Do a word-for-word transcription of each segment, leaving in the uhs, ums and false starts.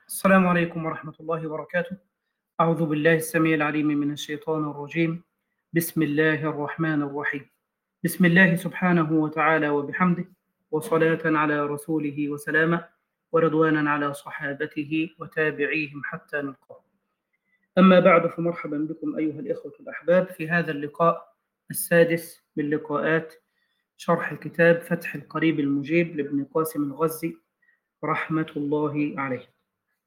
السلام عليكم ورحمة الله وبركاته. أعوذ بالله السميع العليم من الشيطان الرجيم. بسم الله الرحمن الرحيم. بسم الله سبحانه وتعالى وبحمده، وصلاة على رسوله وسلامة، ورضوانا على صحابته وتابعيهم حتى نلقاه. أما بعد، فمرحبا بكم أيها الإخوة الأحباب في هذا اللقاء السادس من لقاءات شرح كتاب فتح القريب المجيب لابن قاسم الغزي رحمة الله عليه.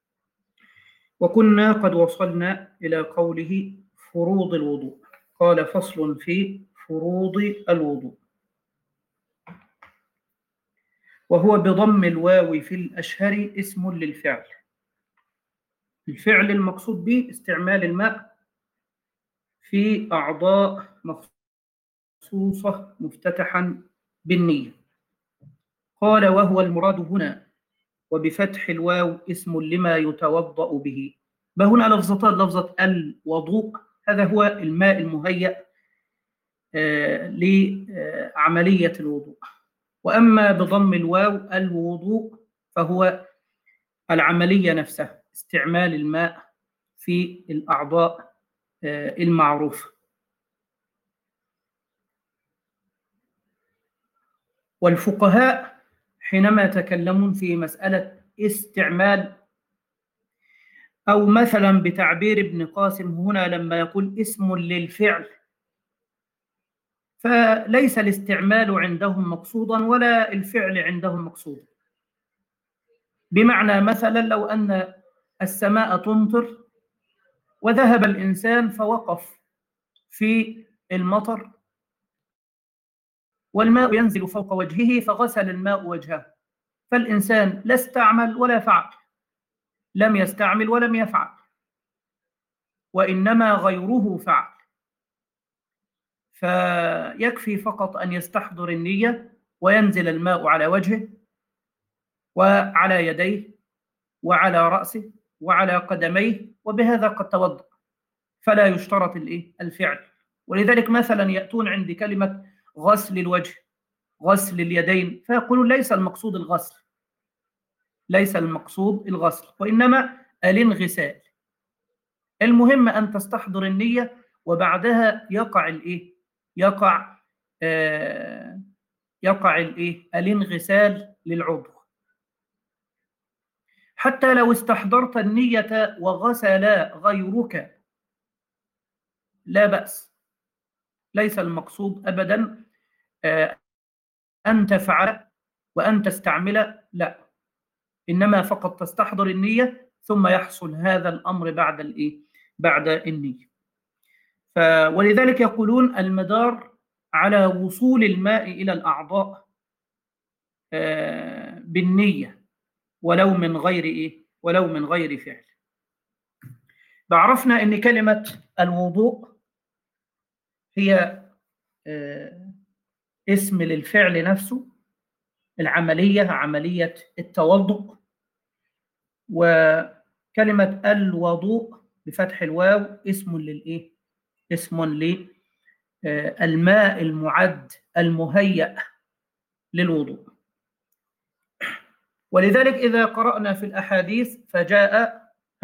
وكنا قد وصلنا إلى قوله فروض الوضوء. قال: فصل في فروض الوضوء، وهو بضم الواو في الأشهر اسم للفعل. الفعل المقصود به استعمال الماء في أعضاء مخصوصة مفتتحا بالنية. قال: وهو المراد هنا، وبفتح الواو اسم لما يتوضأ به. فهنا لفظتان: لفظة الوضوء، هذا هو الماء المهيأ آه لعملية الوضوء. وأما بضم الواو الوضوء فهو العملية نفسها، استعمال الماء في الأعضاء آه المعروفة. والفقهاء حينما يتكلمون في مسألة استعمال، أو مثلا بتعبير ابن قاسم هنا لما يقول اسم للفعل، فليس الاستعمال عندهم مقصودا ولا الفعل عندهم مقصودا. بمعنى مثلا لو أن السماء تمطر وذهب الإنسان فوقف في المطر والماء ينزل فوق وجهه فغسل الماء وجهه، فالإنسان لا استعمل ولا فعل، لم يستعمل ولم يفعل، وإنما غيره فعل. فيكفي فقط أن يستحضر النية وينزل الماء على وجهه وعلى يديه وعلى رأسه وعلى قدميه، وبهذا قد توضأ، فلا يشترط الفعل. ولذلك مثلا يأتون عند كلمة غسل الوجه، غسل اليدين، فيقولون ليس المقصود الغسل، ليس المقصود الغسل، وإنما الانغسال. المهم أن تستحضر النية، وبعدها يقع الإيه؟ يقع آه يقع الإيه؟ الانغسال للعضو. حتى لو استحضرت النية وغسل غيرك لا بأس، ليس المقصود أبدا آه أن تفعل وأن تستعمل، لا، إنما فقط تستحضر النية ثم يحصل هذا الأمر بعد الإيه؟ بعد النية. ولذلك يقولون المدار على وصول الماء إلى الأعضاء آه بالنية، ولو من غير إيه؟ ولو من غير فعل. بعرفنا أن كلمة الوضوء هي آه اسم للفعل نفسه، العملية، عملية التوضؤ. وكلمة الوضوء بفتح الواو اسم للإيه؟ اسم للماء المعد المهيأ للوضوء. ولذلك إذا قرأنا في الأحاديث فجاء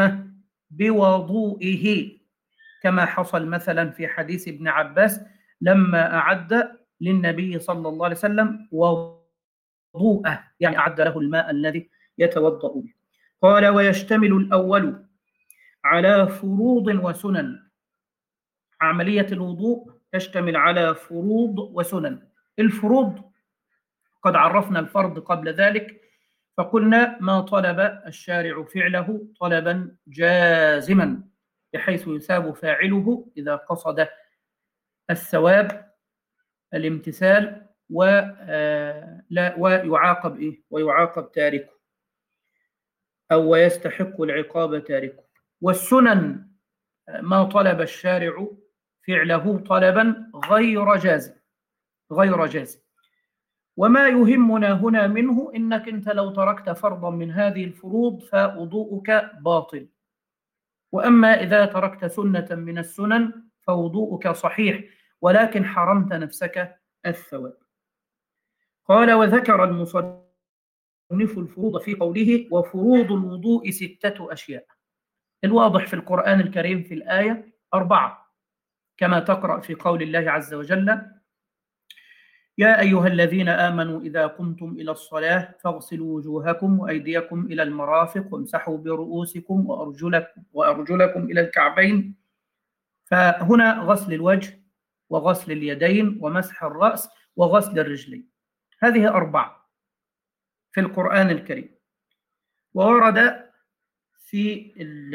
بوضوئه، كما حصل مثلا في حديث ابن عباس لما أعد للنبي صلى الله عليه وسلم وضوءه، يعني أعد له الماء الذي يتوضأ به. قال: ويشتمل الأول على فروض وسنن. عملية الوضوء تشتمل على فروض وسنن. الفروض قد عرفنا الفرض قبل ذلك، فقلنا ما طلب الشارع فعله طلبا جازما بحيث يثاب فاعله إذا قصد الثواب الامتثال ولا ويعاقب إيه؟ ويعاقب تاركه، أو ويستحق العقاب تاركه. والسنن ما طلب الشارع فعله طلبا غير جازم، غير جازم. وما يهمنا هنا منه إنك أنت لو تركت فرضا من هذه الفروض فوضوءك باطل، وأما إذا تركت سنة من السنن فوضوءك صحيح، ولكن حرمت نفسك الثواب. قال: وذكر المصنف يصنف الفروض في قوله وفروض الوضوء ستة أشياء. الواضح في القرآن الكريم في الآية أربعة، كما تقرأ في قول الله عز وجل يا أيها الذين آمنوا إذا قمتم إلى الصلاة فاغسلوا وجوهكم وأيديكم إلى المرافق وامسحوا برؤوسكم وأرجلكم, وأرجلكم إلى الكعبين. فهنا غسل الوجه وغسل اليدين ومسح الرأس وغسل الرجلين، هذه أربعة في القرآن الكريم. وورد في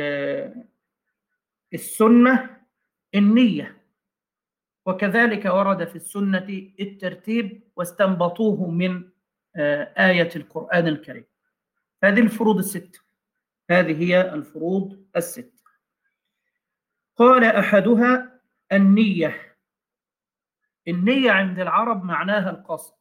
السنة النية، وكذلك ورد في السنة الترتيب، واستنبطوه من آية القرآن الكريم. هذه الفروض الست، هذه هي الفروض الست. قال أحدها النية. النية عند العرب معناها القصد،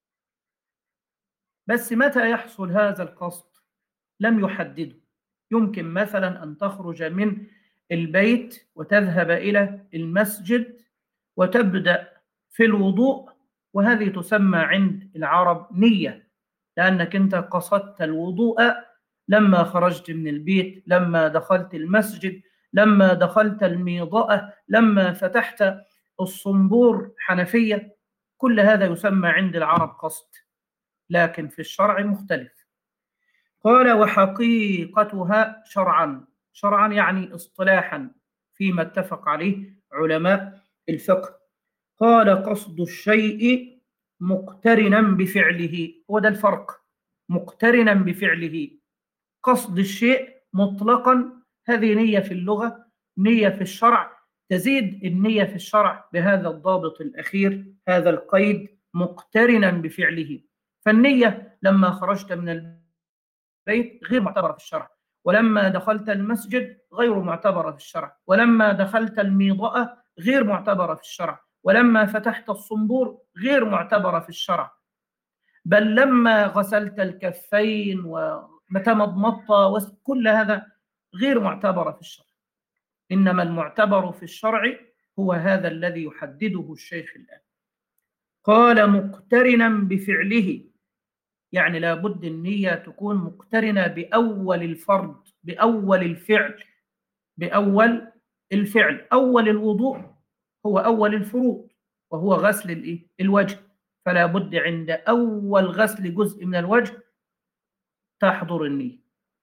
بس متى يحصل هذا القصد لم يحدده. يمكن مثلا أن تخرج من البيت وتذهب إلى المسجد وتبدأ في الوضوء، وهذه تسمى عند العرب نية، لأنك أنت قصدت الوضوء لما خرجت من البيت، لما دخلت المسجد، لما دخلت الميضاء، لما فتحت الصنبور حنفية. كل هذا يسمى عند العرب قصد، لكن في الشرع مختلف. قال وحقيقتها شرعا. شرعا يعني اصطلاحا فيما اتفق عليه علماء الفقه. قال قصد الشيء مقترنا بفعله. هو ده الفرق، مقترنا بفعله. قصد الشيء مطلقا هذه نية في اللغة، نية في الشرع. تزيد النية في الشرع بهذا الضابط الأخير، هذا القيد مقترنا بفعله. فالنية لما خرجت من البيت غير معتبرة في الشرع، ولما دخلت المسجد غير معتبرة في الشرع، ولما دخلت الميضاء غير معتبرة في الشرع، ولما فتحت الصنبور غير معتبرة في الشرع. بل لما غسلت الكفين ومتمضمضت كل هذا غير معتبرة في الشرع. إنما المعتبر في الشرع هو هذا الذي يحدده الشيخ الآن. قال مقترنا بفعله، يعني لابد النية تكون مقترنة بأول الفرض، بأول الفعل، بأول الفعل. أول الوضوء هو أول الفروض، وهو غسل الإيه؟ الوجه. فلا بد عند أول غسل جزء من الوجه تحضر النية،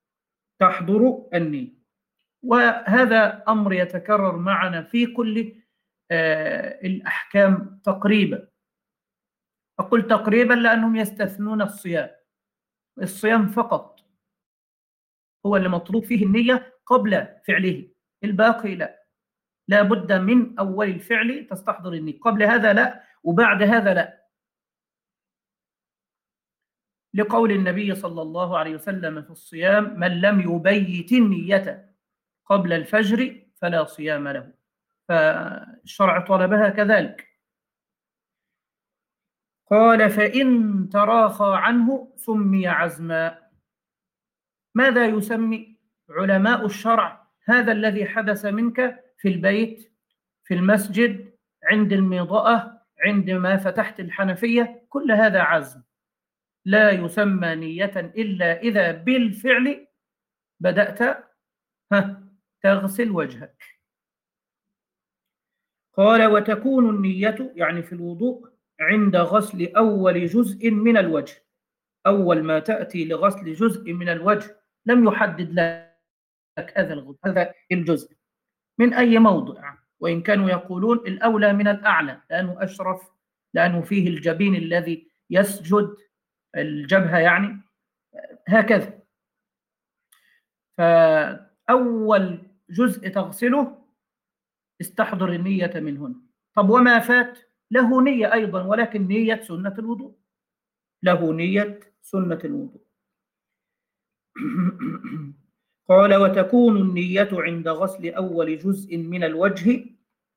تحضر النية. وهذا أمر يتكرر معنا في كل آه الأحكام تقريبا. أقول تقريبا لأنهم يستثنون الصيام. الصيام فقط هو اللي مطلوب فيه النية قبل فعله، الباقي لا. لا بد من أول الفعل تستحضر النية، قبل هذا لا، وبعد هذا لا. لقول النبي صلى الله عليه وسلم في الصيام من لم يبيت النية قبل الفجر فلا صيام له. فالشرع طلبها كذلك. قال فإن تراخى عنه سمي عزما. ماذا يسمي علماء الشرع هذا الذي حدث منك في البيت، في المسجد، عند الميضاء، عندما فتحت الحنفية؟ كل هذا عزم، لا يسمى نية إلا إذا بالفعل بدأت ها تغسل وجهك. قال وتكون النية يعني في الوضوء عند غسل أول جزء من الوجه. أول ما تأتي لغسل جزء من الوجه لم يحدد لك هذا الجزء من أي موضع، وإن كانوا يقولون الأولى من الأعلى لأنه أشرف، لأنه فيه الجبين الذي يسجد، الجبهة يعني، هكذا. فأول جزء تغسله استحضر النية من هنا. طب وما فات له نية أيضا، ولكن نية سنة الوضوء، له نية سنة الوضوء. قال وتكون النية عند غسل أول جزء من الوجه.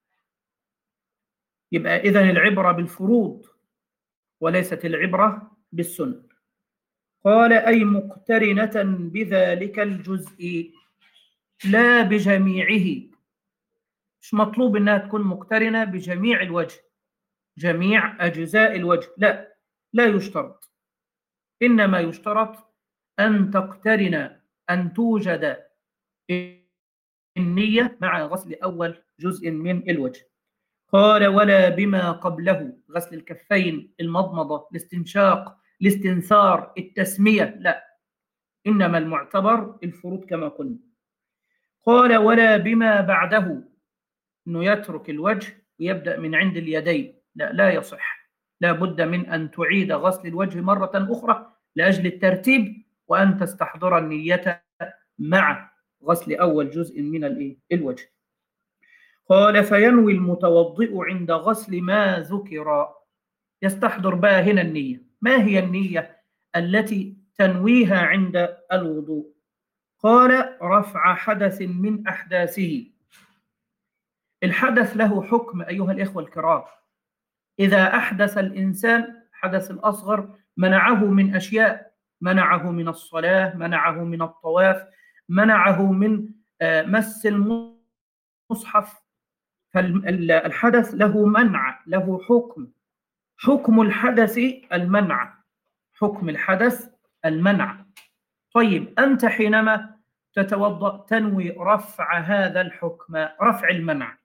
يبقى إذن العبرة بالفروض وليست العبرة بالسنة. قال أي مقترنة بذلك الجزء لا بجميعه. مش مطلوب أنها تكون مقترنة بجميع الوجه، جميع أجزاء الوجه، لا، لا يشترط. إنما يشترط أن تقترن، أن توجد النية مع غسل أول جزء من الوجه. قال ولا بما قبله، غسل الكفين، المضمضة، الاستنشاق، الاستنثار، التسمية، لا، إنما المعتبر الفروض كما قلنا. قال ولا بما بعده، أنه يترك الوجه ويبدأ من عند اليدين، لا لا يصح، لا بد من أن تعيد غسل الوجه مرة أخرى لأجل الترتيب، وأن تستحضر النية مع غسل أول جزء من الوجه. قال فينوي المتوضئ عند غسل ما ذكر، يستحضر بقى هنا النية. ما هي النية التي تنويها عند الوضوء؟ قال رفع حدث من أحداثه. الحدث له حكم أيها الإخوة الكرام. إذا أحدث الإنسان حدث الأصغر منعه من أشياء، منعه من الصلاة، منعه من الطواف، منعه من مس المصحف. فالحدث له منع، له حكم. حكم الحدث المنع، حكم الحدث المنع. طيب أنت حينما تتوضأ تنوي رفع هذا الحكم، رفع المنع،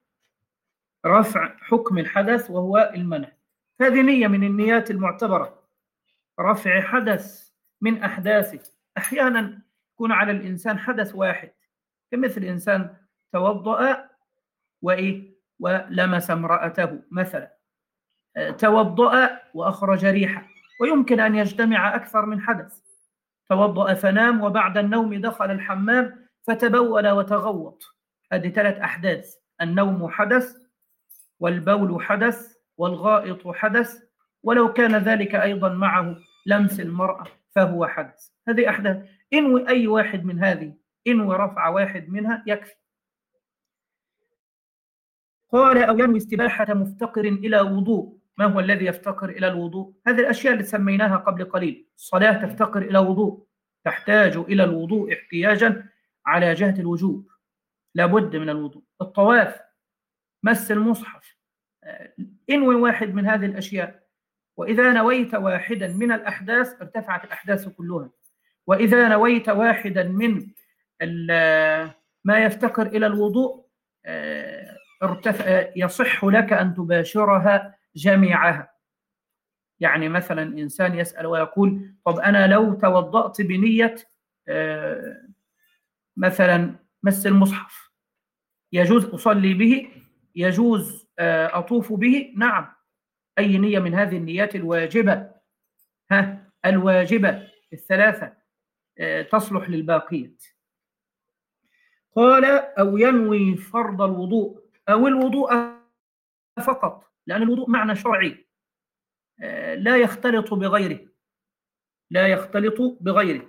رفع حكم الحدث وهو المنع. هذه نية من النيات المعتبرة، رفع حدث من أحداثه. أحيانا يكون على الإنسان حدث واحد، كمثل إنسان توضأ وإيه ولمس امرأته مثلا، توضأ وأخرج ريحة، ويمكن أن يجتمع أكثر من حدث. توضأ فنام، وبعد النوم دخل الحمام فتبول وتغوط. هذه ثلاث أحداث: النوم حدث، والبول حدث، والغائط حدث، ولو كان ذلك أيضا معه لمس المرأة فهو حدث. هذه أحداث، انوي أي واحد من هذه، انوي رفع واحد منها يكفي. قال أو ينوي استباحة مفتقر إلى وضوء. ما هو الذي يفتقر إلى الوضوء؟ هذه الأشياء اللي سميناها قبل قليل. الصلاة تفتقر إلى وضوء، تحتاج إلى الوضوء احتياجا على جهة الوجوب، لابد من الوضوء. الطواف، مس المصحف، انوي واحد من هذه الأشياء. وإذا نويت واحدا من الأحداث ارتفعت الأحداث كلها. وإذا نويت واحدا من ما يفتقر إلى الوضوء يصح لك أن تباشرها جميعها. يعني مثلا إنسان يسأل ويقول طب أنا لو توضأت بنية مثلا مس المصحف، يجوز أصلي به؟ يجوز أطوف به؟ نعم، أي نية من هذه النيات الواجبة، ها الواجبة الثلاثة تصلح للباقيات. قال أو ينوي فرض الوضوء أو الوضوء فقط، لأن الوضوء معنى شرعي لا يختلط بغيره، لا يختلط بغيره.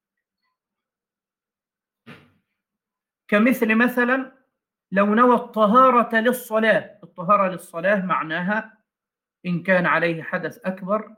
كمثل مثلا لو نوى الطهارة للصلاة. الطهارة للصلاة معناها إن كان عليه حدث أكبر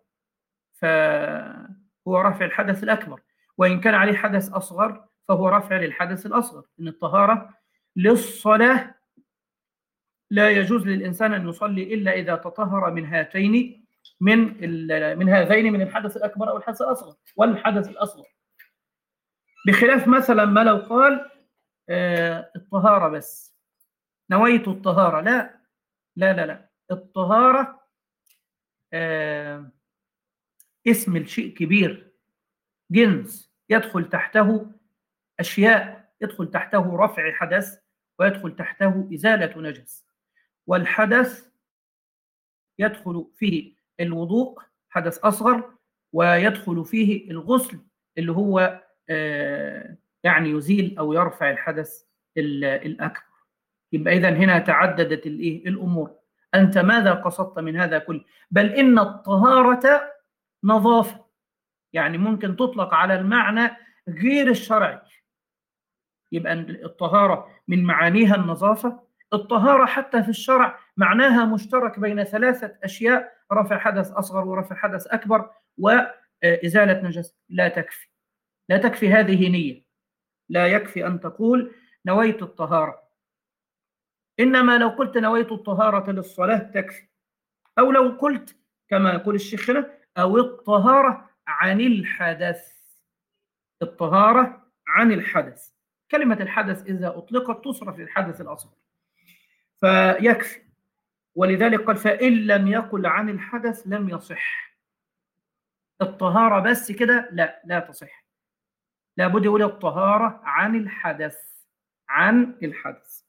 فهو رفع الحدث الأكبر، وإن كان عليه حدث أصغر فهو رفع للحدث الأصغر. إن الطهارة للصلاة لا يجوز للإنسان أن يصلي إلا إذا تطهر من هاتين من من هذين، من الحدث الأكبر أو الحدث الأصغر والحدث الأصغر. بخلاف مثلا ما لو قال آه الطهارة بس، نويت الطهارة، لا لا لا لا الطهارة آه اسم الشيء كبير، جنس يدخل تحته أشياء، يدخل تحته رفع حدث ويدخل تحته إزالة نجس. والحدث يدخل فيه الوضوء حدث أصغر، ويدخل فيه الغسل اللي هو آه يعني يزيل أو يرفع الحدث الأكبر. يبقى إذن هنا تعددت الأمور. أنت ماذا قصدت من هذا كله؟ بل إن الطهارة نظافة، يعني ممكن تطلق على المعنى غير الشرعي. يبقى الطهارة من معانيها النظافة. الطهارة حتى في الشرع معناها مشترك بين ثلاثة أشياء: رفع حدث أصغر ورفع حدث أكبر وإزالة نجس. لا تكفي، لا تكفي هذه نية، لا يكفي أن تقول نويت الطهارة. إنما لو قلت نويت الطهارة للصلاة تكفي، أو لو قلت كما يقول الشيخ هنا أو الطهارة عن الحدث. الطهارة عن الحدث. كلمة الحدث إذا أطلقت تصرف للحدث الأصغر فيكفي، ولذلك قال فإن لم يقل عن الحدث لم يصح. الطهارة بس كده لا لا تصح، لابد يقول الطهارة عن الحدث. عن الحدث.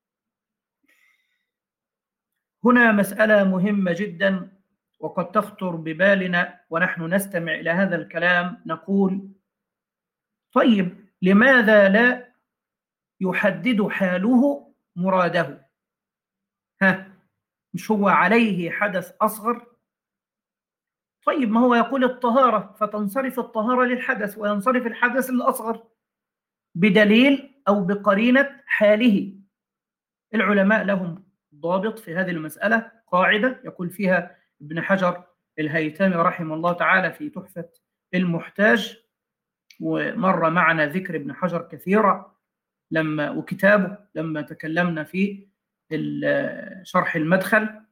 هنا مسألة مهمة جدا وقد تخطر ببالنا ونحن نستمع إلى هذا الكلام، نقول طيب لماذا لا يحدد حاله مراده؟ ها، مش هو عليه حدث أصغر؟ طيب ما هو يقول الطهارة فتنصرف الطهارة للحدث وينصرف الحدث للأصغر بدليل أو بقرينة حاله. العلماء لهم ضابط في هذه المسألة، قاعدة يقول فيها ابن حجر الهيثمي رحمه الله تعالى في تحفة المحتاج، ومر معنا ذكر ابن حجر كثيرا لما وكتابه لما تكلمنا في شرح المدخل.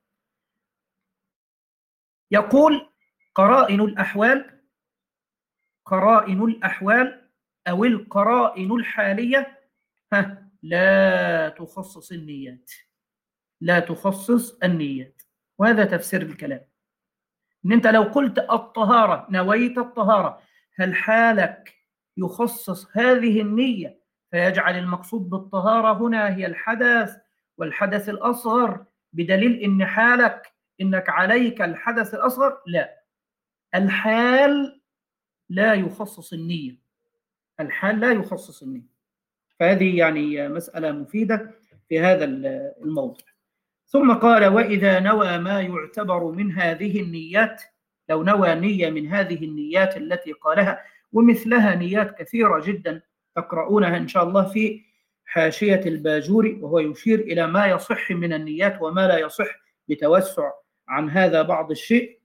يقول قرائن الأحوال قرائن الأحوال أو القرائن الحالية ها لا تخصص النيات. لا تخصص النيات. وهذا تفسير الكلام، ان انت لو قلت الطهارة نويت الطهارة، هل حالك يخصص هذه النية فيجعل المقصود بالطهارة هنا هي الحدث والحدث الأصغر بدليل ان حالك انك عليك الحدث الأصغر؟ لا، الحال لا يخصص النية. الحال لا يخصص النية. فهذه يعني مسألة مفيدة في هذا الموضوع. ثم قال وإذا نوى ما يعتبر من هذه النيات، لو نوى نية من هذه النيات التي قالها، ومثلها نيات كثيرة جدا تقرؤونها إن شاء الله في حاشية الباجوري، وهو يشير إلى ما يصح من النيات وما لا يصح بتوسع عن هذا بعض الشيء.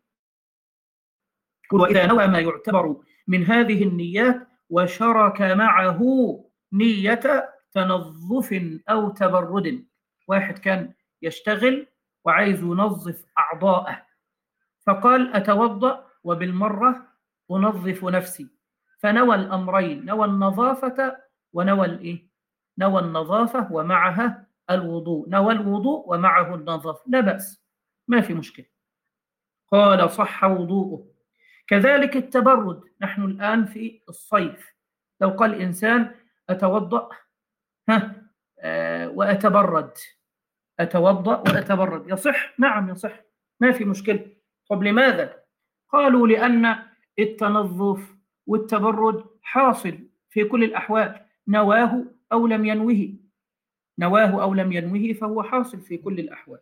وإذا نوى ما يعتبر من هذه النيات وشرك معه نية تنظف أو تبرد. واحد كان يشتغل وعايز ينظف أعضاءه، فقال أتوضأ وبالمرة أنظف نفسي، فنوى الأمرين، نوى النظافة ونوى الإيه؟ نوى النظافة ومعها الوضوء، نوى الوضوء ومعه النظافة، لا بأس، ما في مشكلة. قال صح وضوءه. كذلك التبرد، نحن الآن في الصيف، لو قال إنسان أتوضأ ها آه وأتبرد، أتوضأ وأتبرد، يصح؟ نعم يصح، ما في مشكلة. طب لماذا؟ قالوا لأن التنظف والتبرد حاصل في كل الأحوال، نواه أو لم ينوه، نواه أو لم ينوه فهو حاصل في كل الأحوال.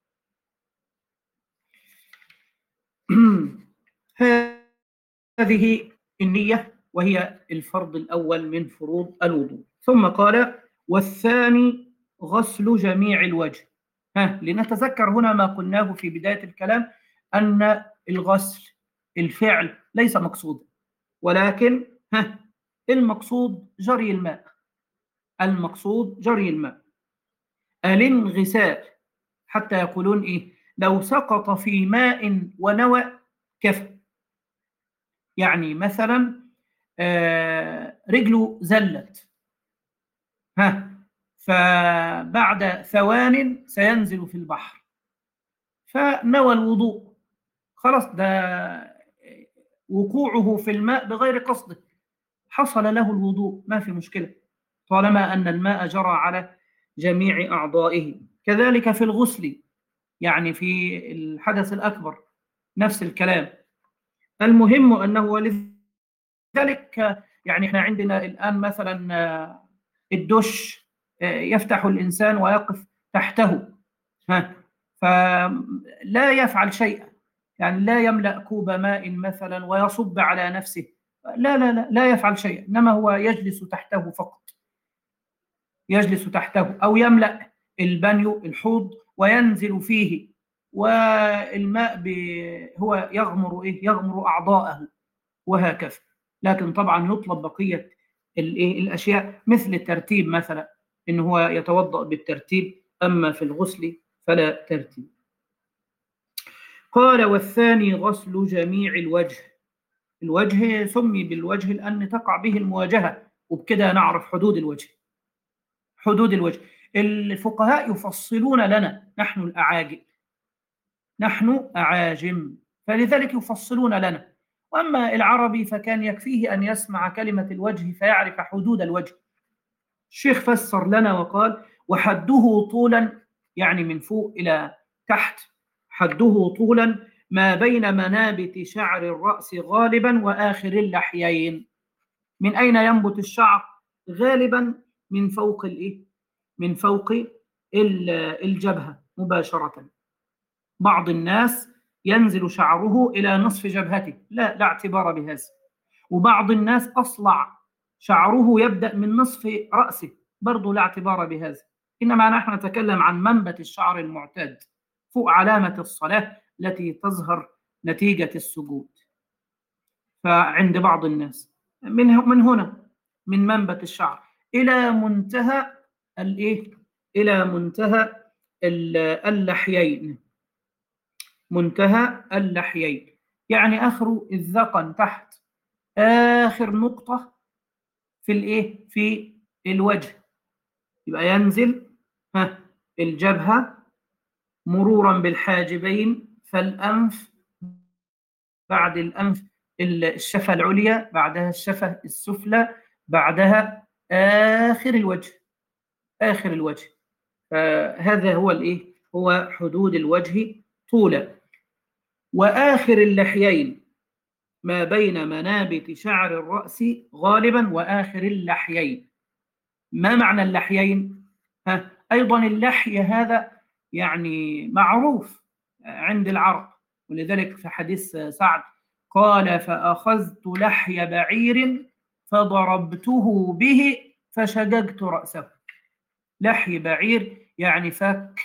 هذه النية وهي الفرض الأول من فروض الوضوء. ثم قال والثاني غسل جميع الوجه. ها لنتذكر هنا ما قلناه في بداية الكلام، أن الغسل الفعل ليس مقصودا، ولكن ها المقصود جري الماء. المقصود جري الماء. الانغسال حتى يقولون إيه لو سقط في ماء ونوى كفى. يعني مثلا آه رجله زلت ها فبعد ثوان سينزل في البحر فنوى الوضوء، خلاص ده وقوعه في الماء بغير قصده حصل له الوضوء، ما في مشكلة طالما أن الماء جرى على جميع أعضائه. كذلك في الغسل، يعني في الحدث الأكبر نفس الكلام. المهم أنه ولذلك يعني احنا عندنا الآن مثلا الدش يفتح الإنسان ويقف تحته ها فلا يفعل شيئا، يعني لا يملأ كوب ماء مثلا ويصب على نفسه، لا لا لا لا يفعل شيئا، إنما هو يجلس تحته فقط، يجلس تحته، أو يملأ البانيو الحوض وينزل فيه والماء هو يغمر إيه يغمر أعضاءه وهكذا. لكن طبعا يطلب بقية الأشياء مثل الترتيب، مثلا إن هو يتوضأ بالترتيب، أما في الغسل فلا ترتيب. قال والثاني غسل جميع الوجه. الوجه سمي بالوجه لأن تقع به المواجهة، وبكده نعرف حدود الوجه. حدود الوجه الفقهاء يفصلون لنا، نحن الأعاجم نحن أعاجم فلذلك يفصلون لنا. وأما العربي فكان يكفيه أن يسمع كلمة الوجه فيعرف حدود الوجه. الشيخ فسر لنا وقال: وحده طولا، يعني من فوق إلى تحت، حده طولا ما بين منابت شعر الرأس غالبا وآخر اللحيين. من أين ينبت الشعر؟ غالبا من فوق الإيه؟ من فوق الجبهة مباشرة. بعض الناس ينزل شعره إلى نصف جبهته، لا لا اعتبار بهذا. وبعض الناس أصلع شعره يبدأ من نصف رأسه، برضه لا اعتبار بهذا. إنما نحن نتكلم عن منبت الشعر المعتاد فوق علامة الصلاة التي تظهر نتيجة السجود. فعند بعض الناس من من هنا، من منبت الشعر إلى منتهى الإيه؟ إلى منتهى اللحيين. منتهى اللحيين يعني آخر الذقن تحت، آخر نقطة في الإيه؟ في الوجه. يبقى ينزل ها الجبهة مرورا بالحاجبين، فالأنف، بعد الأنف الشفة العليا، بعدها الشفة السفلى، بعدها آخر الوجه، آخر الوجه. فهذا هو الإيه؟ هو حدود الوجه طولا. وآخر اللحيين ما بين منابت شعر الرأس غالبا وآخر اللحيين. ما معنى اللحيين؟ ها أيضا اللحي هذا يعني معروف عند العرب، ولذلك في حديث سعد قال: فأخذت لحي بعير فضربته به فشججت رأسه. لحي بعير يعني فك،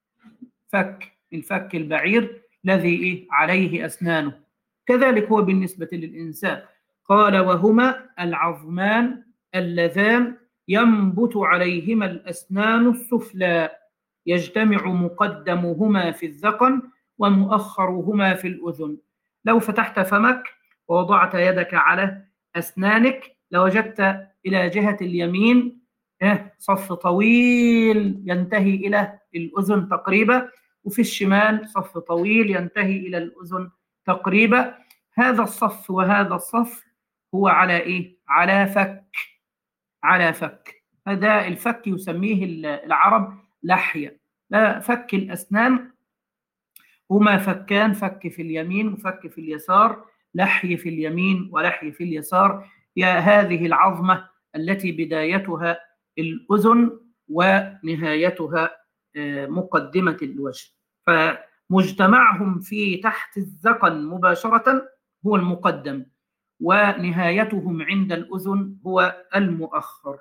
فك الفك البعير الذي إيه؟ عليه أسنانه. كذلك هو بالنسبة للإنسان. قال: وهما العظمان اللذان ينبت عليهما الأسنان السفلى، يجتمع مقدمهما في الذقن ومؤخرهما في الأذن. لو فتحت فمك ووضعت يدك على أسنانك لوجدت إلى جهة اليمين صف طويل ينتهي إلى الأذن تقريبا، وفي الشمال صف طويل ينتهي إلى الأذن تقريبا. هذا الصف وهذا الصف هو على إيه؟ على فك، على فك. هذا الفك يسميه العرب لحية. لا، فك الأسنان هما فكان، فك في اليمين وفك في اليسار، لحي في اليمين ولحي في اليسار. يا هذه العظمة التي بدايتها الأذن ونهايتها مقدمة الوجه، فمجتمعهم في تحت الذقن مباشرة هو المقدم، ونهايتهم عند الأذن هو المؤخر.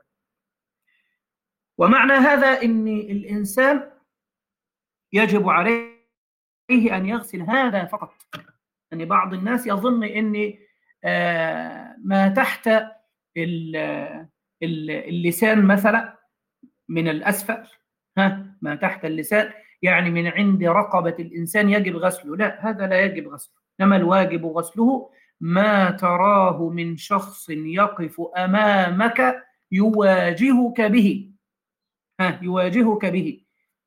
ومعنى هذا أن الإنسان يجب عليه أن يغسل هذا فقط. يعني بعض الناس يظن أن ما تحت اللسان مثلا من الأسفل، ها ما تحت اللسان يعني من عند رقبة الإنسان يجب غسله. لا، هذا لا يجب غسله، إنما الواجب غسله ما تراه من شخص يقف أمامك يواجهك به، ها يواجهك به.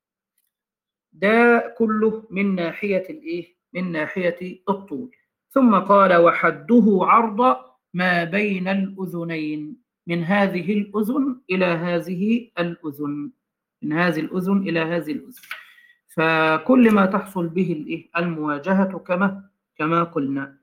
ده كله من ناحية الإيه؟ من ناحية الطول. ثم قال: وحده عرض ما بين الأذنين، من هذه الأذن إلى هذه الأذن، من هذه الأذن إلى هذه الأذن. فكل ما تحصل به الإيه؟ المواجهة كما كما قلنا.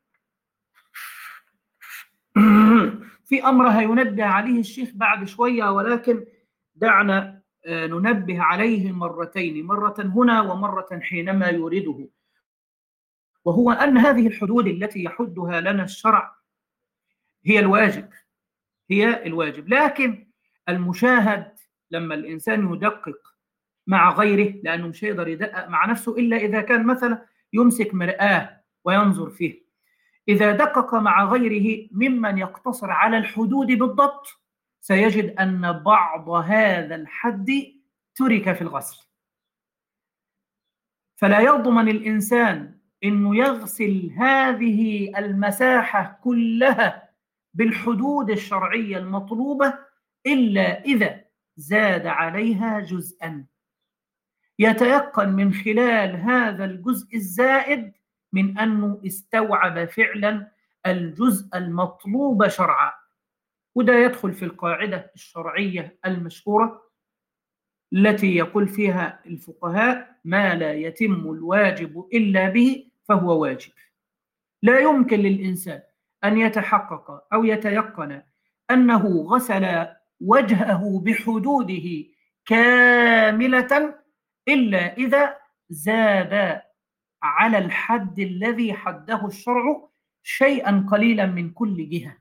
في أمر هينبه عليه الشيخ بعد شوية، ولكن دعنا ننبه عليه مرتين، مرة هنا ومرة حينما يورده، وهو أن هذه الحدود التي يحدها لنا الشرع هي الواجب، هي الواجب. لكن المشاهد لما الإنسان يدقق مع غيره، لأنه مش هيقدر يدقق مع نفسه إلا إذا كان مثلا يمسك مرآة وينظر فيه. إذا دقق مع غيره ممن يقتصر على الحدود بالضبط سيجد أن بعض هذا الحد ترك في الغسل. فلا يضمن الإنسان إنه يغسل هذه المساحة كلها بالحدود الشرعية المطلوبة إلا إذا زاد عليها جزءا، يتيقن من خلال هذا الجزء الزائد من أنه استوعب فعلا الجزء المطلوب شرعا. وده يدخل في القاعدة الشرعية المشهورة التي يقول فيها الفقهاء: ما لا يتم الواجب إلا به فهو واجب. لا يمكن للإنسان أن يتحقق أو يتيقن أنه غسل وجهه بحدوده كاملة إلا إذا زاد على الحد الذي حده الشرع شيئا قليلا من كل جهة.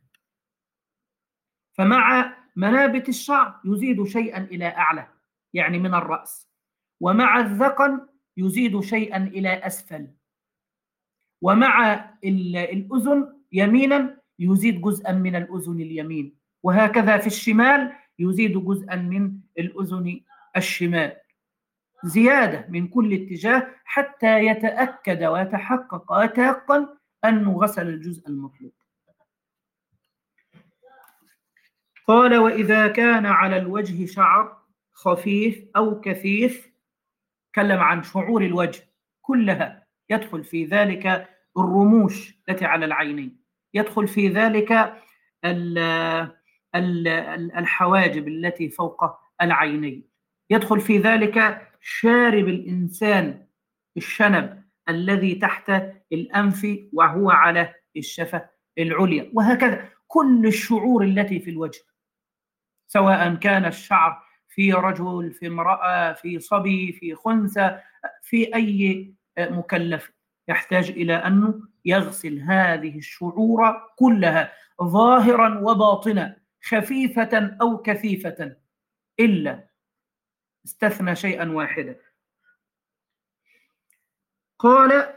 فمع منابت الشعر يزيد شيئا إلى أعلى يعني من الرأس، ومع الذقن يزيد شيئا إلى أسفل، ومع الأذن يمينا يزيد جزءا من الأذن اليمين، وهكذا في الشمال يزيد جزءا من الأذن الشمال، زيادة من كل اتجاه حتى يتأكد ويتحقق ويتيقن أنه غسل الجزء المطلوب. قال: وإذا كان على الوجه شعر خفيف أو كثيف، تكلم عن شعور الوجه كلها، يدخل في ذلك الرموش التي على العينين، يدخل في ذلك الحواجب التي فوق العينين، يدخل في ذلك شارب الإنسان الشنب الذي تحت الأنف وهو على الشفة العليا، وهكذا كل الشعور التي في الوجه، سواء كان الشعر في رجل، في امرأة، في صبي، في خنثى، في أي مكلف، يحتاج إلى أنه يغسل هذه الشعور كلها ظاهرا وباطنا، خفيفة أو كثيفة، إلا استثنى شيئا واحدا. قال: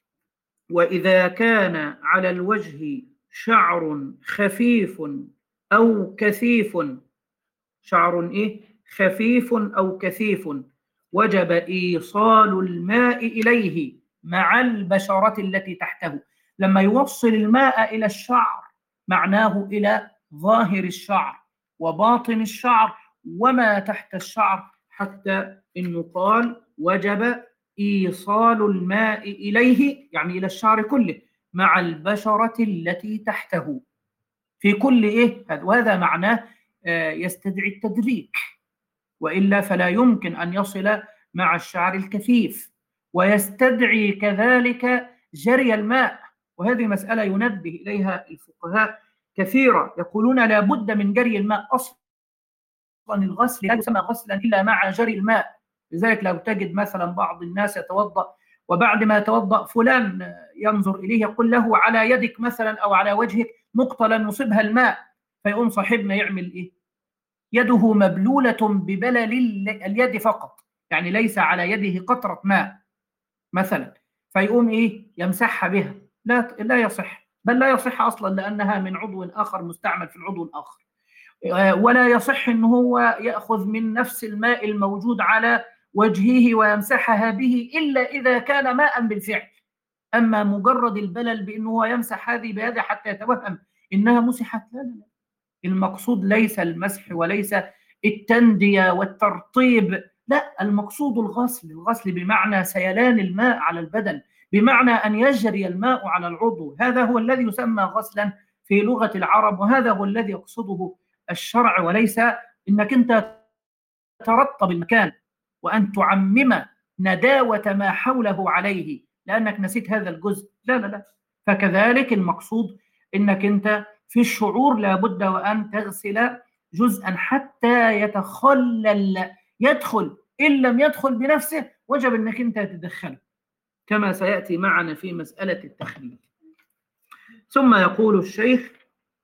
وإذا كان على الوجه شعر خفيف أو كثيف، شعر إيه؟ خفيف أو كثيف، وجب إيصال الماء إليه مع البشرة التي تحته. لما يوصل الماء إلى الشعر معناه إلى ظاهر الشعر وباطن الشعر وما تحت الشعر، حتى إنه قال وجب إيصال الماء إليه يعني إلى الشعر كله مع البشرة التي تحته في كل إيه، وهذا معناه يستدعي التدريج، وإلا فلا يمكن أن يصل مع الشعر الكثيف، ويستدعي كذلك جري الماء، وهذه مسألة ينبه إليها الفقهاء كثيرا، يقولون لا بد من جري الماء. أصلا الغسل لا يسمى غسلا إلا مع جري الماء، لذلك لو تجد مثلا بعض الناس يتوضأ وبعد ما يتوضأ فلان ينظر إليه يقول له على يدك مثلا أو على وجهك نقطة لن يصيبها الماء، فيقوم صاحبنا يعمل إيه؟ يده مبلولة ببلل اليد فقط، يعني ليس على يده قطرة ماء مثلا، فيقوم إيه؟ يمسحها بها، لا لا يصح، بل لا يصح أصلا لأنها من عضو آخر مستعمل في العضو الآخر، ولا يصح أنه هو يأخذ من نفس الماء الموجود على وجهه ويمسحها به إلا إذا كان ماء بالفعل. أما مجرد البلل بأنه هو يمسح هذه بيده حتى يتوهم إنها مسحت، لا لا، المقصود ليس المسح وليس التندية والترطيب، لا، المقصود الغسل، الغسل بمعنى سيلان الماء على البدن، بمعنى أن يجري الماء على العضو، هذا هو الذي يسمى غسلا في لغة العرب، وهذا هو الذي يقصده الشرع، وليس إنك أنت ترطب المكان وأن تعمم نداوة ما حوله عليه لأنك نسيت هذا الجزء، لا لا لا. فكذلك المقصود إنك أنت في الشعور لابد وأن تغسل جزءا حتى يتخلل، يدخل، إن لم يدخل بنفسه وجب أنك أنت تدخله، كما سيأتي معنا في مسألة التخليل. ثم يقول الشيخ: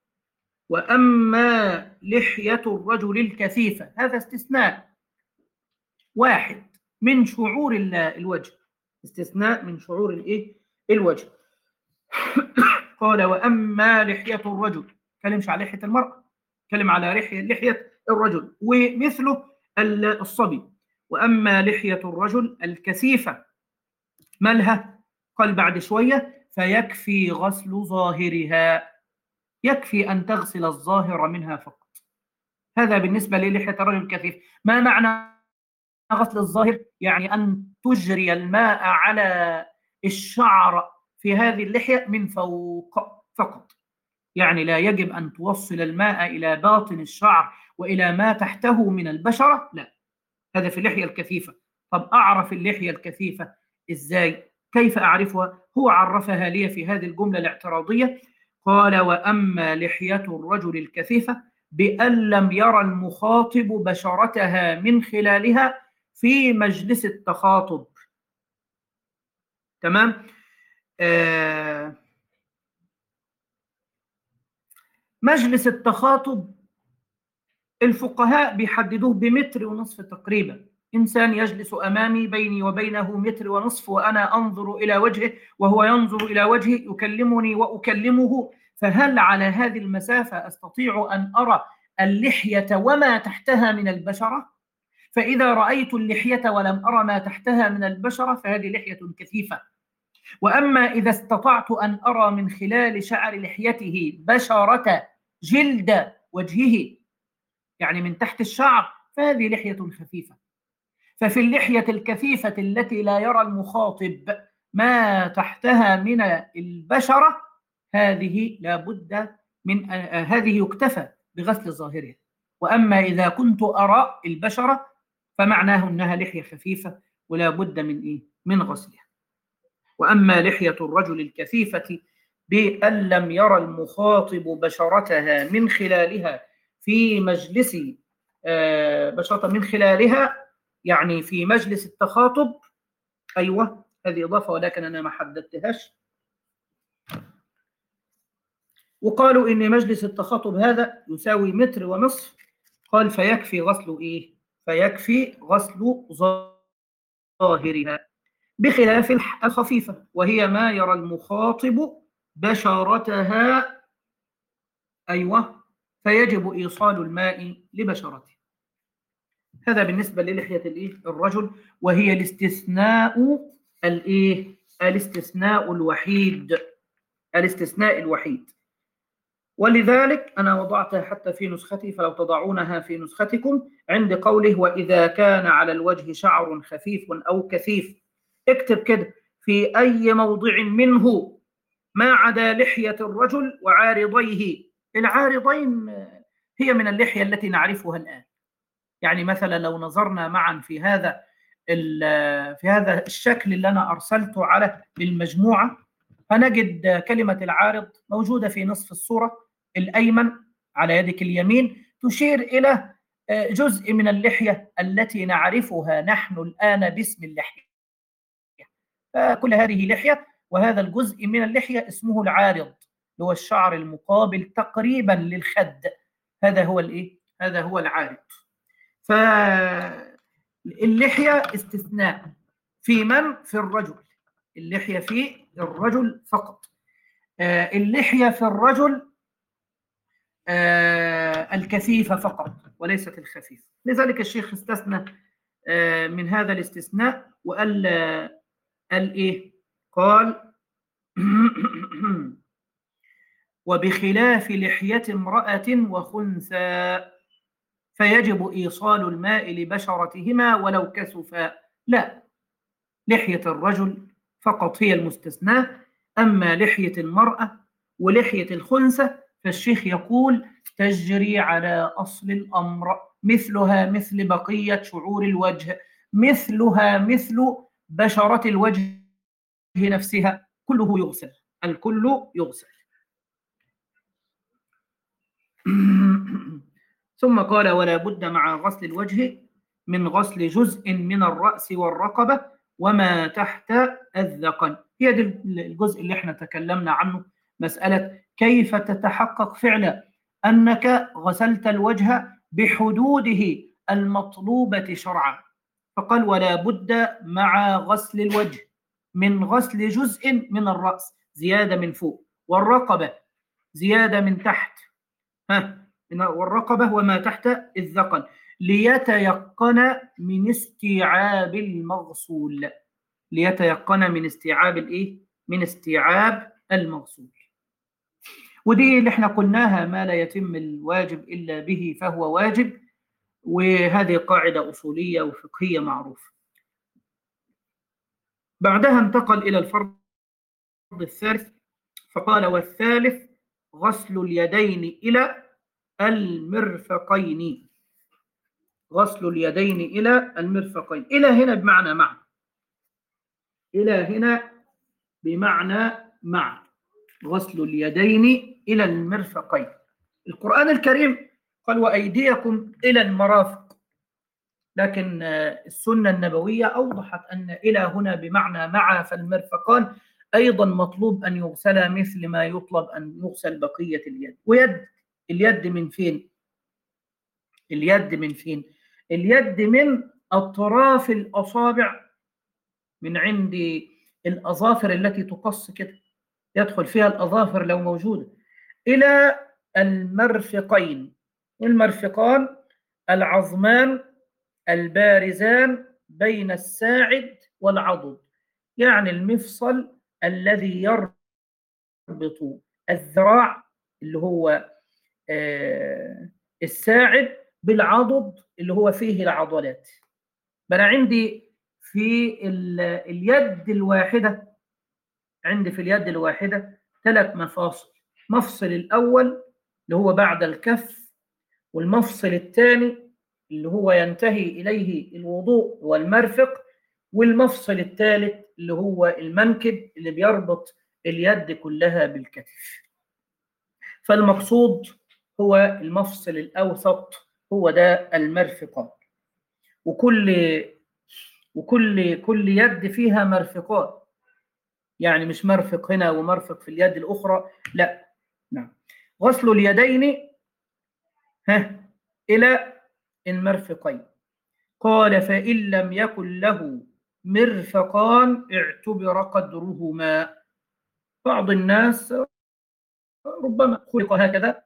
وأما لحية الرجل الكثيفة، هذا استثناء واحد من شعور الوجه، استثناء من شعور الايه الوجه. قال: وأما لحية الرجل، كلمش على لحية المرأة، كلم على لحية لحية الرجل، ومثله الصبي. وأما لحية الرجل الكثيفة مالها؟ قال بعد شوية فيكفي غسل ظاهرها، يكفي أن تغسل الظاهر منها فقط. هذا بالنسبة للحية الرجل الكثيف. ما معنى غسل الظاهر؟ يعني أن تجري الماء على الشعر في هذه اللحية من فوق فقط، يعني لا يجب أن توصل الماء إلى باطن الشعر وإلى ما تحته من البشرة، لا، هذا في اللحية الكثيفة. طب أعرف اللحية الكثيفة إزاي؟ كيف أعرفها؟ هو عرفها لي في هذه الجملة الاعتراضية، قال وأما لحية الرجل الكثيفة بأن لم يرى المخاطب بشرتها من خلالها في مجلس التخاطب. تمام؟ آه مجلس التخاطب الفقهاء بيحددوه بمتر ونصف تقريبا. إنسان يجلس أمامي بيني وبينه متر ونصف وأنا أنظر إلى وجهه وهو ينظر إلى وجهي، يكلمني وأكلمه، فهل على هذه المسافة أستطيع أن أرى اللحية وما تحتها من البشرة؟ فإذا رأيت اللحية ولم أرى ما تحتها من البشرة فهذه لحية كثيفة. وأما إذا استطعت أن أرى من خلال شعر لحيته بشرة جلد وجهه، يعني من تحت الشعر، فهذه لحية خفيفة. ففي اللحية الكثيفة التي لا يرى المخاطب ما تحتها من البشرة، هذه لا بد من آه هذه يكتفى بغسل ظاهرها. وأما إذا كنت أرى البشرة فمعناه أنها لحية خفيفة ولا بد من إيه؟ من غسلها. وأما لحية الرجل الكثيفة بأن لم يرى المخاطب بشرتها من خلالها في مجلس آه بشرة من خلالها، يعني في مجلس التخاطب. أيوة، هذه إضافة ولكن أنا ما حددتهاش. وقالوا إن مجلس التخاطب هذا يساوي متر ونصف. قال فيكفي غسل إيه؟ فيكفي غسل ظاهرها، بخلاف الخفيفة وهي ما يرى المخاطب بشرتها. أيوة، فيجب إيصال الماء لبشرته. هذا بالنسبة للحية الإيه؟ الرجل، وهي الاستثناء الإيه؟ الاستثناء الوحيد، الاستثناء الوحيد. ولذلك أنا وضعتها حتى في نسختي، فلو تضعونها في نسختكم عند قوله وإذا كان على الوجه شعر خفيف أو كثيف، اكتب كده في أي موضع منه ما عدا لحية الرجل وعارضيه. العارضين هي من اللحية التي نعرفها الآن. يعني مثلا لو نظرنا معا في هذا في هذا الشكل اللي أنا أرسلته على المجموعة، هنجد كلمة العارض موجودة في نصف الصورة الأيمن على يدك اليمين، تشير إلى جزء من اللحية التي نعرفها نحن الآن باسم اللحية. فكل هذه لحية، وهذا الجزء من اللحية اسمه العارض، هو الشعر المقابل تقريبا للخد. هذا هو الإيه؟ هذا هو العارض. فاللحية استثناء في من؟ في الرجل. اللحية في الرجل فقط. آه اللحية في الرجل آه الكثيفة فقط وليست الخفيفة. لذلك الشيخ استثنى آه من هذا الاستثناء وقال آه قال إيه؟ قال وبخلاف لحية امرأة وخنثى فيجب إيصال الماء لبشرتهما ولو كسفا. لا، لحية الرجل فقط هي المستثناة. أما لحية المرأة ولحية الخنثى فالشيخ يقول تجري على أصل الأمر، مثلها مثل بقية شعور الوجه، مثلها مثل بشرة الوجه نفسها، كله يغسل، الكل يغسل. ثم قال ولا بد مع غسل الوجه من غسل جزء من الرأس والرقبة وما تحت الذقن. هي دي الجزء اللي احنا تكلمنا عنه، مسألة كيف تتحقق فعلا أنك غسلت الوجه بحدوده المطلوبة شرعا. فقال ولا بد مع غسل الوجه من غسل جزء من الرأس، زيادة من فوق، والرقبة زيادة من تحت، ها، والرقبة وما تحت الذقن، ليتيقن من استيعاب المغسول، ليتيقن من استيعاب الايه؟ من استيعاب المغسول. ودي اللي احنا قلناها: ما لا يتم الواجب إلا به فهو واجب، وهذه قاعدة أصولية وفقهية معروفة. بعدها انتقل إلى الفرض الثالث فقال: والثالث غسل اليدين إلى المرفقين. غسل اليدين إلى المرفقين. إلى هنا بمعنى مع. إلى هنا بمعنى مع. غسل اليدين إلى المرفقين. القرآن الكريم قال: وأيديكم إلى المرافق، لكن السنة النبوية أوضحت أن إلى هنا بمعنى مع، فالمرفقان أيضا مطلوب أن يغسل مثل ما يطلب أن يغسل بقية اليد. ويد اليد من فين؟ اليد من فين؟ اليد من أطراف الأصابع، من عند الأظافر التي تقص كده، يدخل فيها الأظافر لو موجودة، إلى المرفقين. المرفقان العظمان البارزان بين الساعد والعضد، يعني المفصل الذي يربط الذراع اللي هو آه الساعد بالعضد اللي هو فيه العضلات. بقى عندي في اليد الواحدة عندي في اليد الواحدة ثلاث مفاصل: مفصل الأول اللي هو بعد الكف، والمفصل الثاني اللي هو ينتهي إليه الوضوء والمرفق، والمفصل الثالث اللي هو المنكب اللي بيربط اليد كلها بالكتف. فالمقصود هو المفصل الأوسط، هو ده المرفقان. وكل وكل كل يد فيها مرفقات، يعني مش مرفق هنا ومرفق في اليد الأخرى، لا. نعم. غسل اليدين ها إلى المرفقين. قال: فإن لم يكن له مرفقان اعتبر قدرهما. بعض الناس ربما خلق هكذا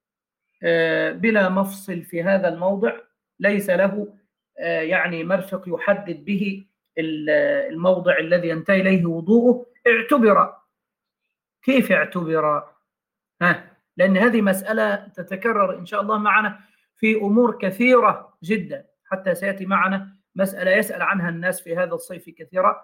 بلا مفصل في هذا الموضع، ليس له يعني مرفق يحدد به الموضع الذي ينتهي إليه وضوءه، اعتبر. كيف اعتبر؟ ها لأن هذه مسألة تتكرر إن شاء الله معنا في أمور كثيرة جدا، حتى سيأتي معنا مسألة يسأل عنها الناس في هذا الصيف كثيرا،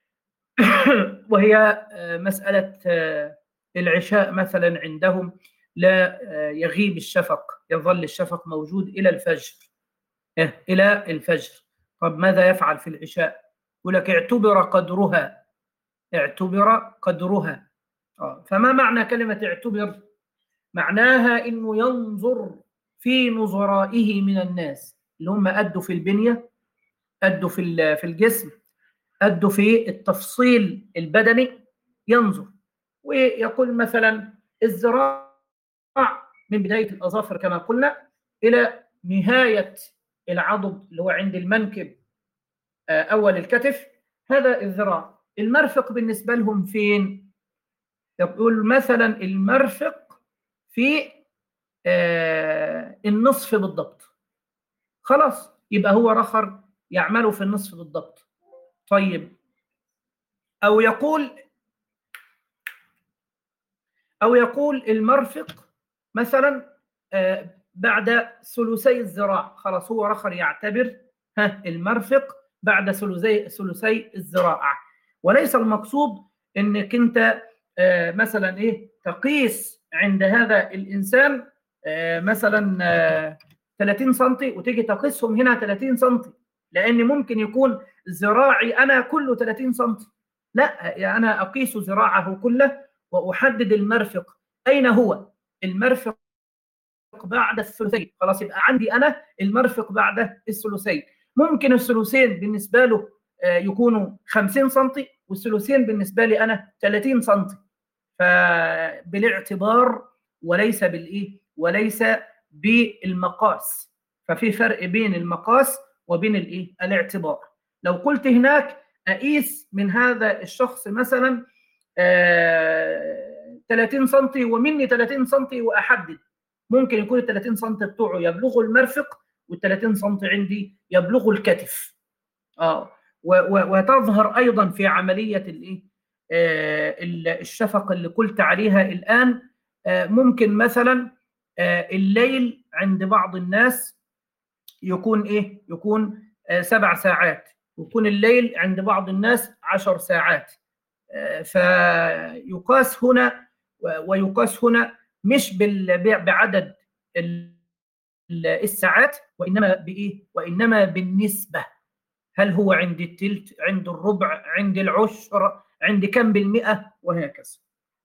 وهي مسألة العشاء مثلا عندهم لا يغيب الشفق، يظل الشفق موجود إلى الفجر. إلى الفجر. طب ماذا يفعل في العشاء؟ يقول لك: اعتبر قدرها. اعتبر قدرها. فما معنى كلمة اعتبر؟ معناها إنه ينظر في نظرائه من الناس اللي هم أدوا في البنية، أدوا في في الجسم، أدوا في التفصيل البدني، ينظر ويقول مثلا الذراع من بداية الأظافر كما قلنا إلى نهاية العضد اللي هو عند المنكب أول الكتف، هذا الذراع. المرفق بالنسبة لهم فين؟ يقول مثلا المرفق في آه النصف بالضبط. خلاص، يبقى هو رخر يعمله في النصف بالضبط. طيب، أو يقول أو يقول المرفق مثلا آه بعد ثلثي الذراع. خلاص، هو رخر يعتبر ها المرفق بعد ثلثي ثلثي الذراع. وليس المقصود انك انت آه مثلا ايه تقيس عند هذا الانسان آه مثلا آه ثلاثين سم وتيجي تقيسهم هنا ثلاثين سم، لان ممكن يكون ذراعي انا كله ثلاثين سم. لا، يعني انا اقيس ذراعه كله واحدد المرفق اين هو. المرفق بعد الثلثين. خلاص، يبقى عندي انا المرفق بعد الثلثين. ممكن الثلثين بالنسبه له يكونوا خمسين سم والثلثين بالنسبه لي انا ثلاثين سم. فبالاعتبار وليس بالايه وليس بالمقاس. ففي فرق بين المقاس وبين الايه الاعتبار. لو قلت هناك اقيس من هذا الشخص مثلا آه ثلاثين سم ومني ثلاثين سم واحدد، ممكن يكون ال ثلاثين سم بتوعه يبلغوا المرفق وال ثلاثين سم عندي يبلغوا الكتف. اه وتظهر ايضا في عمليه الايه الشفق اللي قلت عليها الآن، ممكن مثلا الليل عند بعض الناس يكون إيه؟ يكون سبع ساعات، يكون الليل عند بعض الناس عشر ساعات. فيقاس هنا ويقاس هنا مش بعدد الساعات، وإنما بإيه؟ وإنما بالنسبة. هل هو عند التلت، عند الربع، عند العشر، عند كم بالمئة، وهكذا.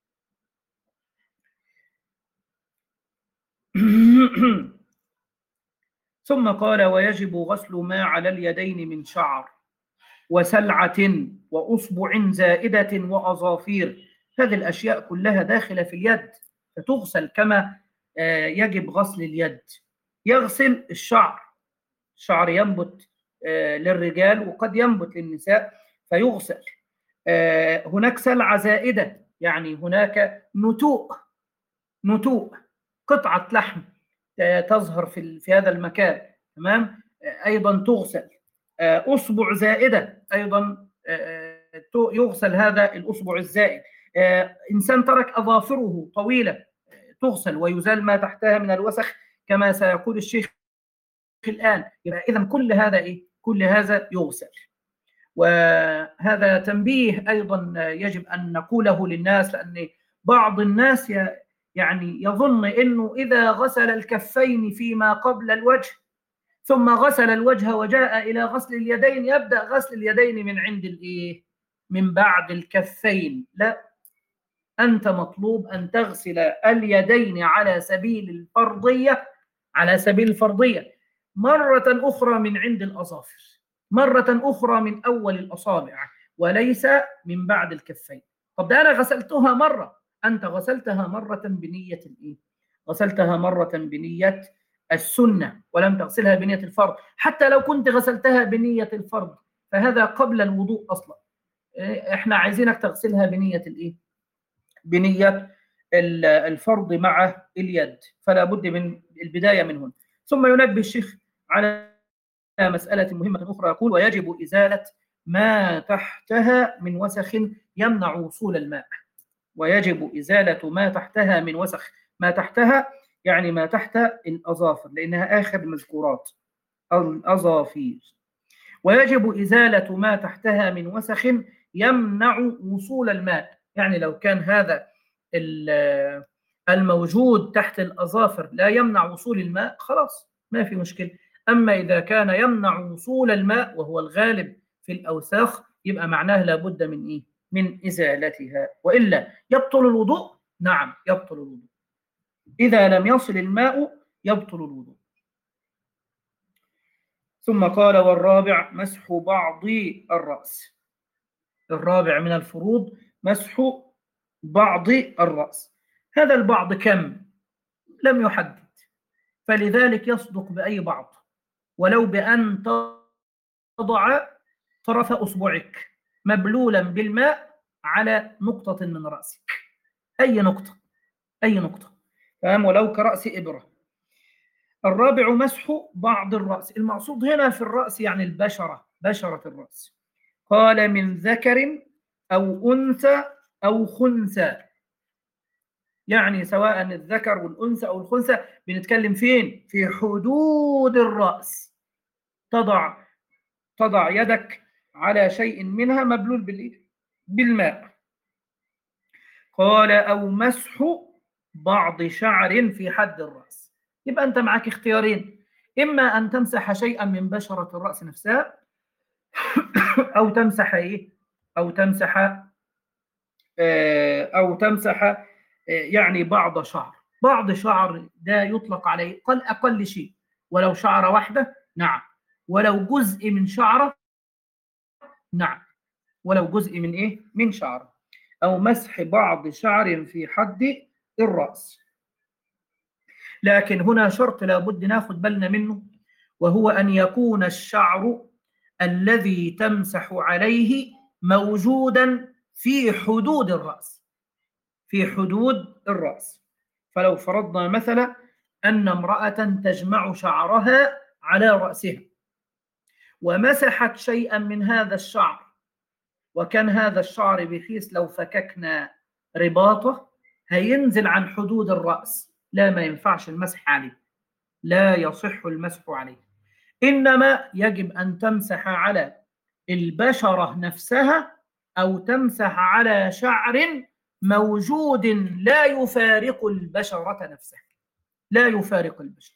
ثم قال: ويجب غسل ما على اليدين من شعر وسلعة وأصبع زائدة وأظافير. هذه الأشياء كلها داخلة في اليد، فتغسل كما يجب غسل اليد. يغسل الشعر، الشعر ينبت للرجال وقد ينبت للنساء فيغسل. هناك سلعة زائدة، يعني هناك نتوء، نتوء قطعة لحم تظهر في في هذا المكان، تمام، أيضا تغسل. أصبع زائدة أيضا يغسل هذا الأصبع الزائد. إنسان ترك أظافره طويلة تغسل ويزال ما تحتها من الوسخ كما سيقول الشيخ الآن. يبقى إذن كل هذا إيه؟ كل هذا يغسل. وهذا تنبيه أيضا يجب أن نقوله للناس، لأن بعض الناس يعني يظن أنه إذا غسل الكفين فيما قبل الوجه ثم غسل الوجه وجاء إلى غسل اليدين يبدأ غسل اليدين من عند الإيه؟ من بعد الكفين. لا، أنت مطلوب أن تغسل اليدين على سبيل الفرضية، على سبيل الفرضية مرة أخرى من عند الأظافر، مرة أخرى من أول الأصابع، وليس من بعد الكفين. طب ده أنا غسلتها مرة، أنت غسلتها مرة بنية الإيه؟ غسلتها مرة بنية السنة ولم تغسلها بنية الفرض. حتى لو كنت غسلتها بنية الفرض فهذا قبل الوضوء أصلا، إحنا عايزينك تغسلها بنية الإيه؟ بنية الفرض مع اليد، فلا بد من البداية من هنا. ثم ينبه الشيخ على مسألة مهمة أخرى، يقول: ويجب إزالة ما تحتها من وسخ يمنع وصول الماء. ويجب إزالة ما تحتها من وسخ، ما تحتها يعني ما تحت الأظافر، لأنها آخر المذكورات، الأظافير. ويجب إزالة ما تحتها من وسخ يمنع وصول الماء، يعني لو كان هذا الموجود تحت الأظافر لا يمنع وصول الماء خلاص ما في مشكلة. أما إذا كان يمنع وصول الماء وهو الغالب في الأوساخ يبقى معناه لابد من إيه؟ من إزالتها، وإلا يبطل الوضوء. نعم يبطل الوضوء، إذا لم يصل الماء يبطل الوضوء. ثم قال: والرابع مسح بعض الرأس. الرابع من الفروض مسح بعض الرأس. هذا البعض كم؟ لم يحدد، فلذلك يصدق بأي بعض، ولو بأن تضع طرف أصبعك مبلولا بالماء على نقطة من رأسك، أي نقطة، أي نقطة، فهم، ولو كرأس إبرة. الرابع مسح بعض الرأس. المقصود هنا في الرأس يعني البشرة، بشرة الرأس. قال: من ذكر أو أنثى أو خنثى، يعني سواء الذكر والأنثى أو الخنثى. بنتكلم فين؟ في حدود الرأس. تضع تضع يدك على شيء منها مبلول بالماء. قال: أو مسح بعض شعر في حد الرأس. يبقى أنت معك اختيارين، إما أن تمسح شيئا من بشرة الرأس نفسها أو تمسح إيه؟ أو تمسح أو تمسح يعني بعض شعر. بعض شعر ده يطلق عليه قل أقل شيء، ولو شعرة واحدة نعم، ولو جزء من شعرة نعم، ولو جزء من إيه؟ من شعرة. أو مسح بعض شعر في حد الرأس. لكن هنا شرط لابد ناخد بالنا منه، وهو أن يكون الشعر الذي تمسح عليه موجودا في حدود الرأس، في حدود الرأس. فلو فرضنا مثلا أن امرأة تجمع شعرها على رأسها ومسحت شيئا من هذا الشعر وكان هذا الشعر بحيث لو فككنا رباطه هينزل عن حدود الرأس، لا ما ينفعش المسح عليه، لا يصح المسح عليه، إنما يجب أن تمسح على البشرة نفسها أو تمسح على شعر موجود لا يفارق البشرة نفسها، لا يفارق البشرة.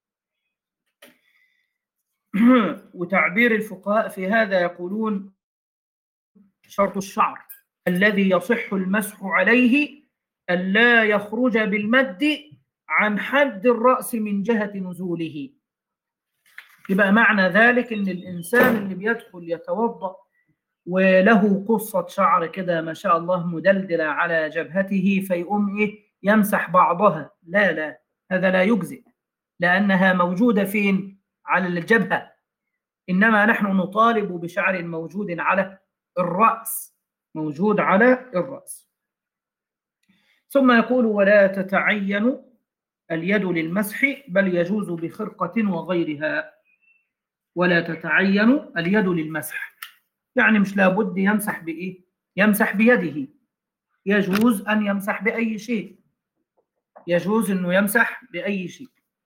وتعبير الفقهاء في هذا يقولون شرط الشعر الذي يصح المسح عليه ألا يخرج بالمد عن حد الرأس من جهة نزوله. يبقى معنى ذلك إن الإنسان اللي بيدخل يتوضأ وله قصة شعر كده ما شاء الله مدلدلة على جبهته فيقوم إيه يمسح بعضها، لا لا، هذا لا يجزئ، لأنها موجودة فين؟ على الجبهة، إنما نحن نطالب بشعر موجود على الرأس، موجود على الرأس. ثم يقول ولا تتعين اليد للمسح بل يجوز بخرقة وغيرها. ولا تتعين اليد للمسح يعني مش لابد يمسح بإيه؟ يمسح بيده، يجوز أن يمسح بأي شيء، يجوز أنه يمسح بأي شيء،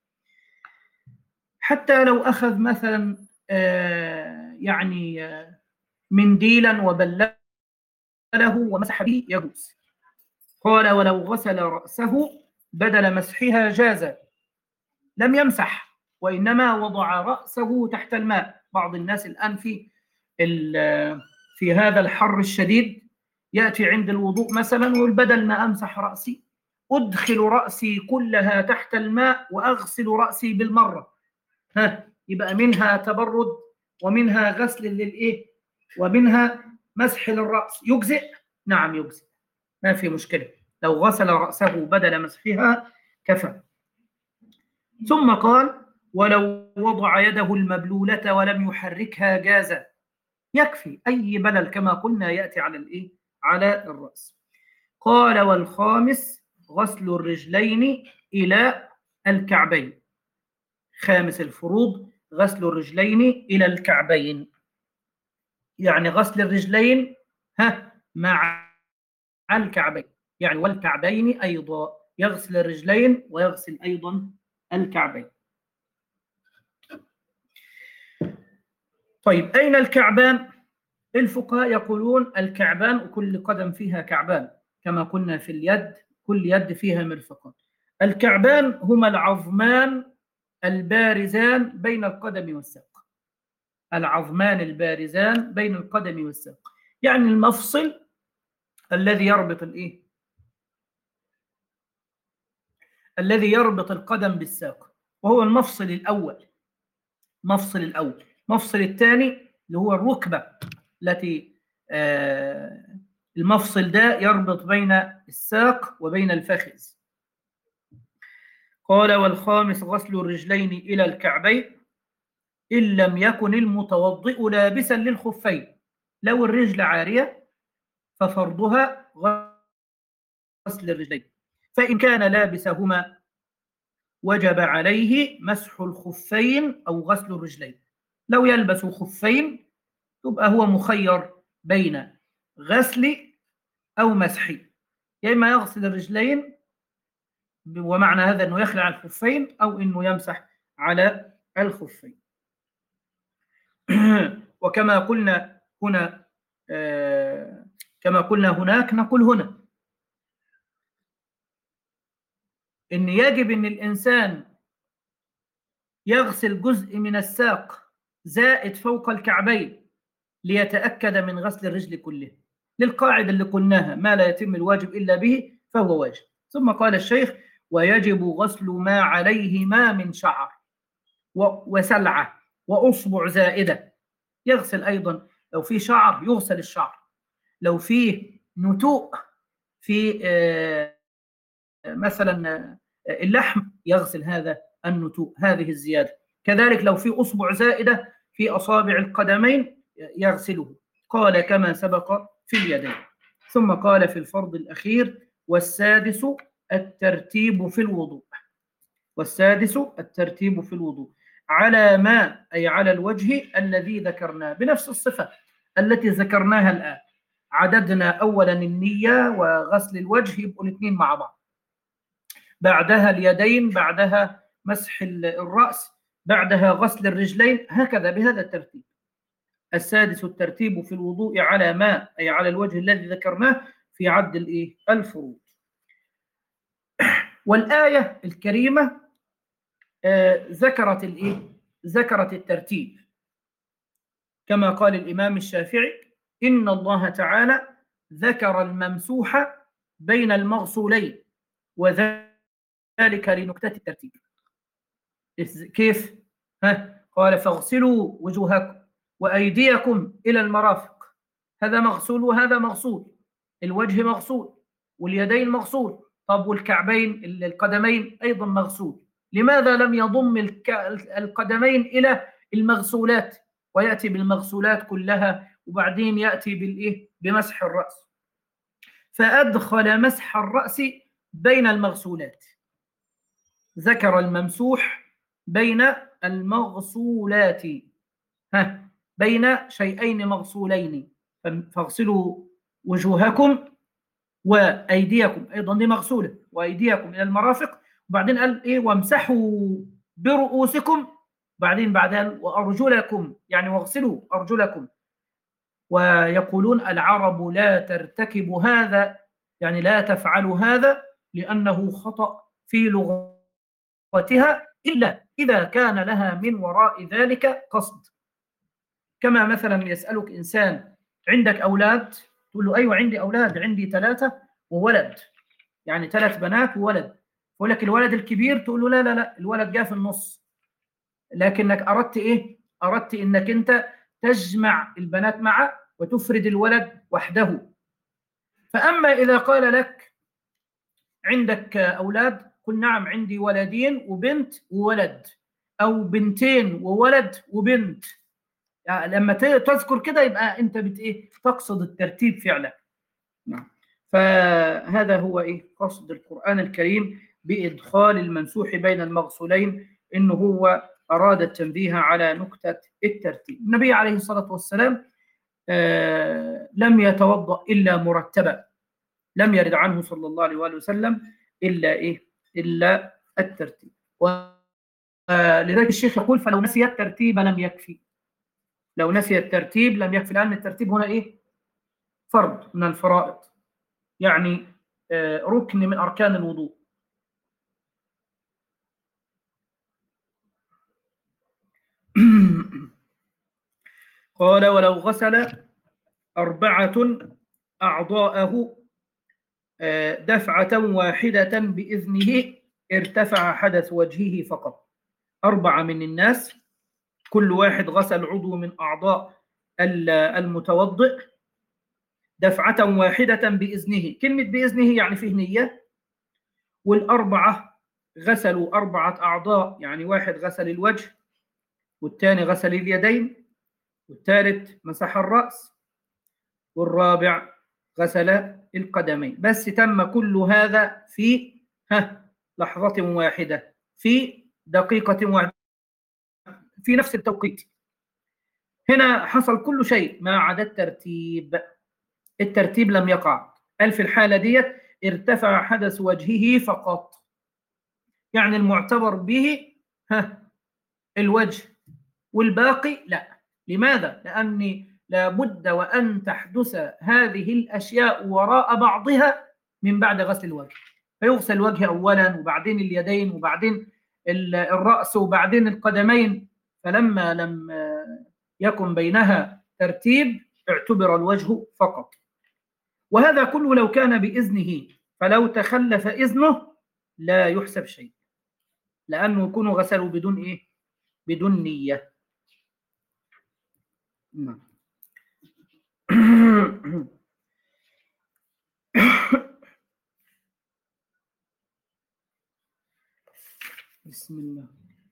حتى لو أخذ مثلا آه يعني آه منديلا وبلله ومسح به يجوز. قال ولو غسل رأسه بدل مسحها جاز، لم يمسح وإنما وضع رأسه تحت الماء. بعض الناس الآن في في هذا الحر الشديد يأتي عند الوضوء مثلا ويقول بدل ما أمسح رأسي أدخل رأسي كلها تحت الماء وأغسل رأسي بالمرة، ها يبقى منها تبرد ومنها غسل للإيه ومنها مسح للرأس، يجزئ؟ نعم يجزئ، ما في مشكلة، لو غسل رأسه بدل مسحها كفى. ثم قال ولو وضع يده المبلولة ولم يحركها جاز، يكفي أي بلل كما قلنا يأتي على الإيه على الرأس. قال والخامس غسل الرجلين إلى الكعبين، خامس الفروض غسل الرجلين إلى الكعبين، يعني غسل الرجلين ها مع الكعبين، يعني والكعبين أيضا، يغسل الرجلين ويغسل أيضا الكعبين. طيب أين الكعبان؟ الفقهاء يقولون الكعبان وكل قدم فيها كعبان، كما قلنا في اليد كل يد فيها مرفقان. الكعبان هما العظمان البارزان بين القدم والساق، العظمان البارزان بين القدم والساق، يعني المفصل الذي يربط الايه الذي يربط القدم بالساق، وهو المفصل الاول، مفصل الاول. مفصل الثاني اللي هو الركبه التي آه المفصل ده يربط بين الساق وبين الفخذ. قال والخامس غسل الرجلين إلى الكعبين إن لم يكن المتوضئ لابسا للخفين، لو الرجل عارية ففرضها غسل الرجلين، فإن كان لابسهما وجب عليه مسح الخفين أو غسل الرجلين. لو يلبس خفين تبقى هو مخير بين غسل أو مسح، يا إما يغسل الرجلين ومعنى هذا أنه يخلع الخفين أو أنه يمسح على الخفين. وكما قلنا هنا آه كما قلنا هناك نقول هنا إن يجب أن الإنسان يغسل جزء من الساق زائد فوق الكعبين ليتأكد من غسل الرجل كلها، للقاعدة اللي قلناها ما لا يتم الواجب إلا به فهو واجب. ثم قال الشيخ ويجب غسل ما عليهما من شعر وسلعة وأصبع زائدة، يغسل أيضا لو في شعر يغسل الشعر، لو فيه نتوء في مثلا اللحم يغسل هذا النتوء، هذه الزيادة. كذلك لو في أصبع زائدة في أصابع القدمين يغسله، قال كما سبق في اليدين. ثم قال في الفرض الأخير والسادس الترتيب في الوضوء، والسادس الترتيب في الوضوء على ما أي على الوجه الذي ذكرناه بنفس الصفة التي ذكرناها الآن، عددنا أولا النية وغسل الوجه يبقوا الاثنين مع بعض، بعدها اليدين، بعدها مسح الرأس، بعدها غسل الرجلين، هكذا بهذا الترتيب. السادس الترتيب في الوضوء على ما أي على الوجه الذي ذكرناه في عد الإيه؟ الفروض. والآية الكريمة آه ذكرت الإيه؟ ذكرت الترتيب، كما قال الإمام الشافعي: إن الله تعالى ذكر الممسوح بين المغسولين وذلك لنكتة الترتيب. كيف؟ ها؟ قال: فاغسلوا وجوهكم وأيديكم إلى المرافق. هذا مغسول وهذا مغسول، الوجه مغسول واليدين مغسول، طب والكعبين القدمين أيضا مغسول. لماذا لم يضم القدمين إلى المغسولات ويأتي بالمغسولات كلها وبعدين يأتي بالإيه؟ بمسح الرأس؟ فأدخل مسح الرأس بين المغسولات، ذكر الممسوح بين المغسولات، ها، بين شيئين مغسولين. فاغسلوا وجوهكم وأيديكم، أيضا دي مغسولة، وأيديكم إلى المرافق، وبعدين قال إيه؟ وامسحوا برؤوسكم، بعدين بعدها وأرجلكم، يعني واغسلوا أرجلكم. ويقولون العرب لا ترتكب هذا، يعني لا تفعل هذا لأنه خطأ في لغتها إلا إذا كان لها من وراء ذلك قصد. كما مثلا يسألك إنسان: عندك أولاد؟ تقول له: أيوة عندي أولاد، عندي ثلاثة وولد، يعني ثلاث بنات وولد. يقول لك: الولد الكبير؟ تقول له: لا لا لا، الولد جاء في النص، لكنك أردت إيه؟ أردت إنك أنت تجمع البنات معه وتفرد الولد وحده. فأما إذا قال لك: عندك أولاد؟ قل: نعم عندي ولدين وبنت وولد، أو بنتين وولد وبنت. يعني لما تذكر كده يبقى أنت بت إيه؟ تقصد الترتيب فعلا. فهذا هو إيه؟ قصد القرآن الكريم بإدخال الممسوح بين المغسولين، إنه هو أراد التنبيه على نكتة الترتيب. النبي عليه الصلاة والسلام آه لم يتوضأ إلا مرتبا، لم يرد عنه صلى الله عليه وآله وسلم إلا إيه؟ إلا الترتيب. ولذلك الشيخ يقول: فلو نسي الترتيب لم يكفي. لو نسي الترتيب لم يكفي، لأن الترتيب هنا إيه؟ فرض من الفرائض، يعني آه ركن من أركان الوضوء. قال: ولو غسل أربعة أعضاءه دفعة واحدة بإذنه ارتفع حدث وجهه فقط. أربعة من الناس كل واحد غسل عضو من أعضاء المتوضئ دفعة واحدة بإذنه. كلمة بإذنه يعني فيه نية. والأربعة غسلوا أربعة أعضاء، يعني واحد غسل الوجه، والثاني غسل اليدين، والثالث مسح الرأس، والرابع غسل القدمين. بس تم كل هذا في ها لحظة واحدة، في دقيقة واحدة، في نفس التوقيت. هنا حصل كل شيء ما عدا الترتيب. الترتيب لم يقع. قال في الحالة ديت ارتفع حدث وجهه فقط، يعني المعتبر به ها الوجه، والباقي لا. لماذا؟ لأني لابد وأن تحدث هذه الأشياء وراء بعضها من بعد غسل الوجه. فيغسل الوجه أولا، وبعدين اليدين، وبعدين الرأس، وبعدين القدمين. فلما لم يكن بينها ترتيب اعتبر الوجه فقط. وهذا كله لو كان بإذنه، فلو تخلف إذنه لا يحسب شيء، لأنه يكونوا غسلوا بدون إيه؟ بدون نية. نعم. بسم الله.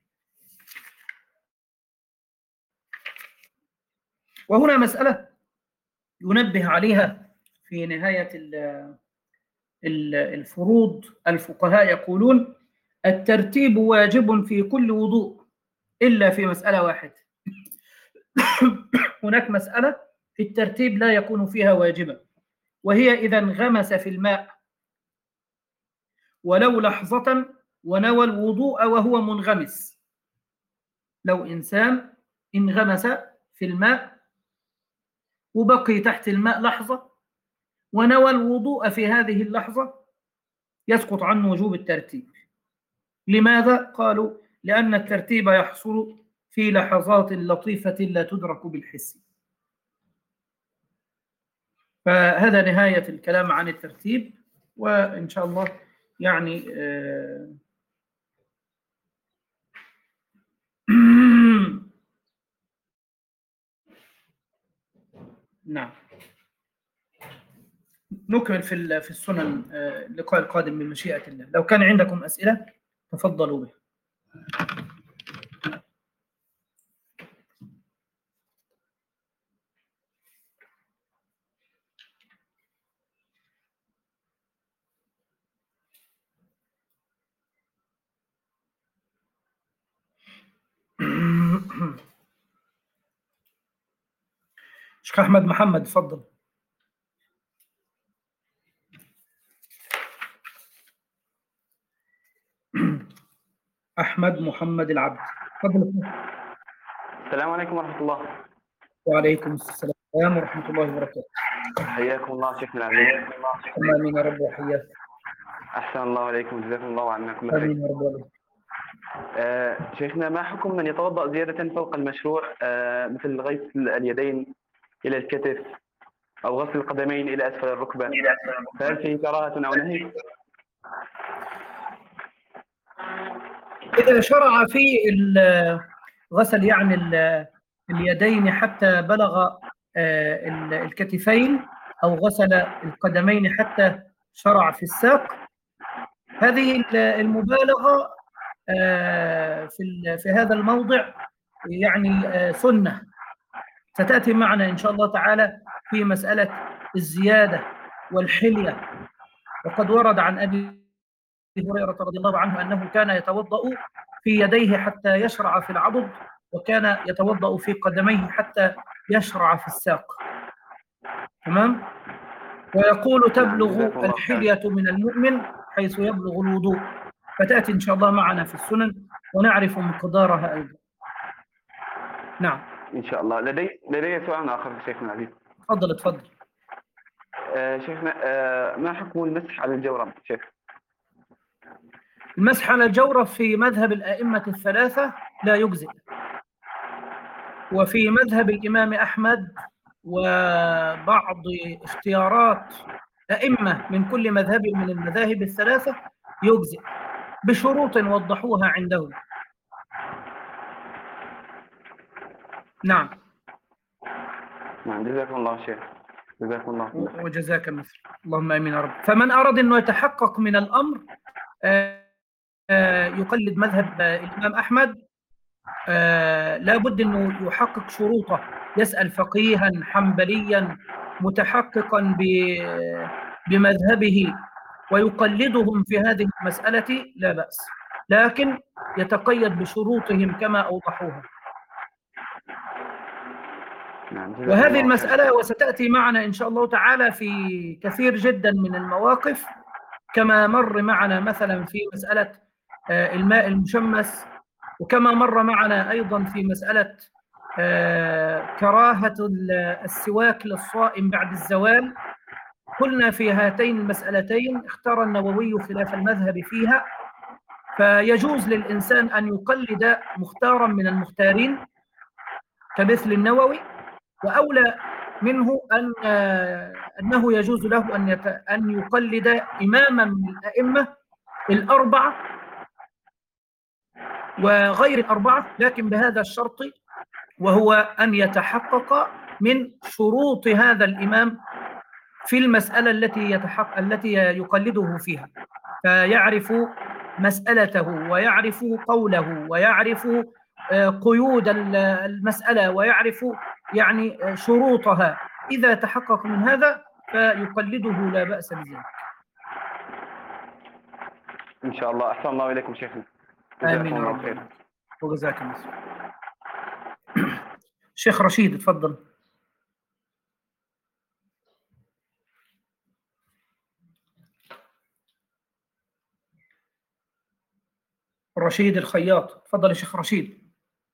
وهنا مسألة ينبه عليها في نهاية الفروض. الفقهاء يقولون: الترتيب واجب في كل وضوء إلا في مسألة واحدة. هناك مسألة في الترتيب لا يكون فيها واجبا، وهي إذا انغمس في الماء ولو لحظة ونوى الوضوء وهو منغمس. لو إنسان انغمس في الماء وبقي تحت الماء لحظة ونوى الوضوء في هذه اللحظة يسقط عنه وجوب الترتيب. لماذا؟ قالوا لأن الترتيب يحصل في لحظات لطيفة لا تدرك بالحس. فهذا نهاية الكلام عن الترتيب، وإن شاء الله يعني آه نعم نكمل في في السنن اللقاء القادم من مشيئة الله. لو كان عندكم أسئلة تفضلوا بها. شيخ أحمد محمد تفضل. أحمد محمد العبد تفضل. السلام عليكم ورحمة الله. وعليكم السلام ورحمة الله وبركاته. حياكم الله شيخنا العزيز. آمين يا رب وحياك. أحسن الله عليكم جزاكم الله عنا كل خير. آمين يا رب. آه شيخنا، ما حكم من يتوضأ زيادة فوق المشروع، آه مثل غسل اليدين إلى الكتف أو غسل القدمين إلى أسفل الركبة، فهل فيه كراهة أو نهي؟ إذا شرع في غسل يعني اليدين حتى بلغ الكتفين أو غسل القدمين حتى شرع في الساق، هذه المبالغة في في هذا الموضع يعني سنة ستأتي معنا إن شاء الله تعالى في مسألة الزيادة والحلية. وقد ورد عن أبي هريرة رضي الله عنه أنه كان يتوضأ في يديه حتى يشرع في العضد، وكان يتوضأ في قدميه حتى يشرع في الساق. تمام؟ ويقول تبلغ الحلية من المؤمن حيث يبلغ الوضوء، فتأتي إن شاء الله معنا في السنن ونعرف مقدارها أيضا. نعم إن شاء الله. لدي لدي سؤال آخر شيخنا العزيز. تفضل تفضل. آه شيخنا، آه ما حكم المسح على الجورب شيخ؟ المسح على الجورب في مذهب الأئمة الثلاثة لا يجزئ، وفي مذهب الإمام أحمد وبعض اختيارات أئمة من كل مذهب من المذاهب الثلاثة يجزئ بشروط وضحوها عندهم. نعم نعم جزاكم الله شيخ. جزاكم الله خير. وجزاك مثل. اللهم آمين يا رب. فمن أراد أنه يتحقق من الأمر يقلد مذهب الإمام أحمد، لابد أنه يحقق شروطه، يسأل فقيها حنبليا متحققا بمذهبه ويقلدهم في هذه المسألة لا بأس، لكن يتقيد بشروطهم كما أوضحوها. وهذه المسألة وستأتي معنا إن شاء الله تعالى في كثير جدا من المواقف، كما مر معنا مثلا في مسألة الماء المشمس، وكما مر معنا أيضا في مسألة كراهة السواك للصائم بعد الزوال. قلنا في هاتين المسألتين اختار النووي خلاف المذهب فيها، فيجوز للإنسان أن يقلد مختارا من المختارين كمثل النووي، وأولى منه أن أنه يجوز له أن أن يقلد إماما من الأئمة الأربعة وغير الأربعة، لكن بهذا الشرط، وهو أن يتحقق من شروط هذا الإمام في المسألة التي يتحقق التي يقلده فيها، فيعرف مسألته ويعرف قوله ويعرف قيود المسألة ويعرف يعني شروطها. إذا تحقق من هذا فيقلده لا بأس بذلك. إن شاء الله. أحسن الله إليكم شيخنا. آمين يا رب. وجزاك الله خير. شيخ رشيد تفضل. رشيد الخياط. تفضل يا شيخ رشيد.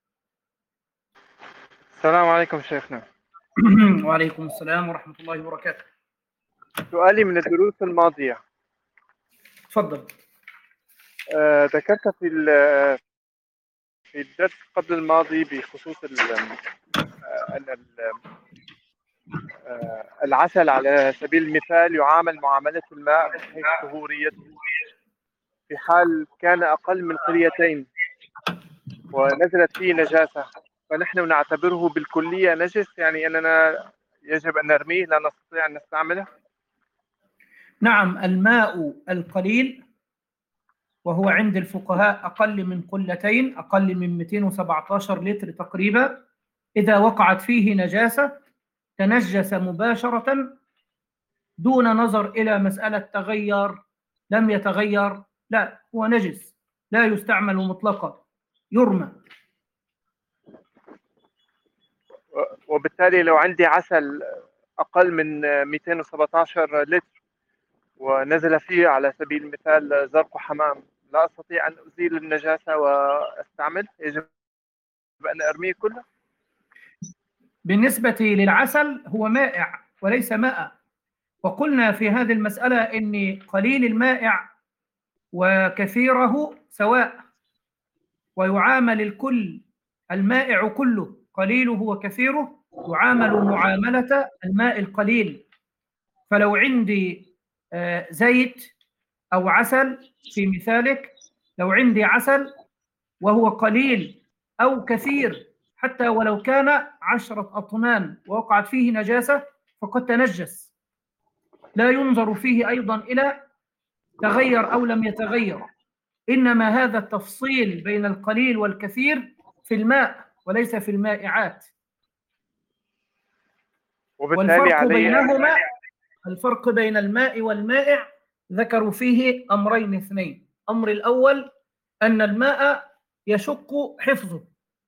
السلام عليكم شيخنا. وعليكم السلام ورحمة الله وبركاته. سؤالي من الدروس الماضية. تفضل. آه، ذكرت في في الدرس قبل الماضي بخصوص أن العسل على سبيل المثال يعامل معاملة الماء من حيث طهوريته في حال كان أقل من قريتين ونزلت فيه نجاسة، فنحن نعتبره بالكلية نجس، يعني أننا يجب أن نرميه، لا نستطيع أن نستعمله. نعم، الماء القليل وهو عند الفقهاء أقل من قلتين، أقل من مئتين وسبعة عشر لتر تقريبا، إذا وقعت فيه نجاسة تنجس مباشرة دون نظر إلى مسألة تغير لم يتغير، لا، هو نجس لا يستعمل مطلقا، يرمى. وبالتالي لو عندي عسل أقل من مئتين وسبعة عشر لتر ونزل فيه على سبيل المثال زرق حمام، لا أستطيع أن أزيل النجاسة وأستعمل، يجب أن أرميه كله؟ بالنسبة للعسل هو مائع وليس ماء، وقلنا في هذه المسألة إن قليل المائع وكثيره سواء، ويعامل الكل، المائع كله قليله وكثيره يعامل معاملة الماء القليل. فلو عندي زيت أو عسل في مثالك، لو عندي عسل وهو قليل أو كثير حتى ولو كان عشرة أطنان ووقعت فيه نجاسة فقد تنجس، لا ينظر فيه أيضا إلى تغير أو لم يتغير، إنما هذا التفصيل بين القليل والكثير في الماء وليس في المائعات. والفرق بينهما، الفرق بين الماء والمائع ذكروا فيه أمرين اثنين. أمر الأول أن الماء يشق حفظه،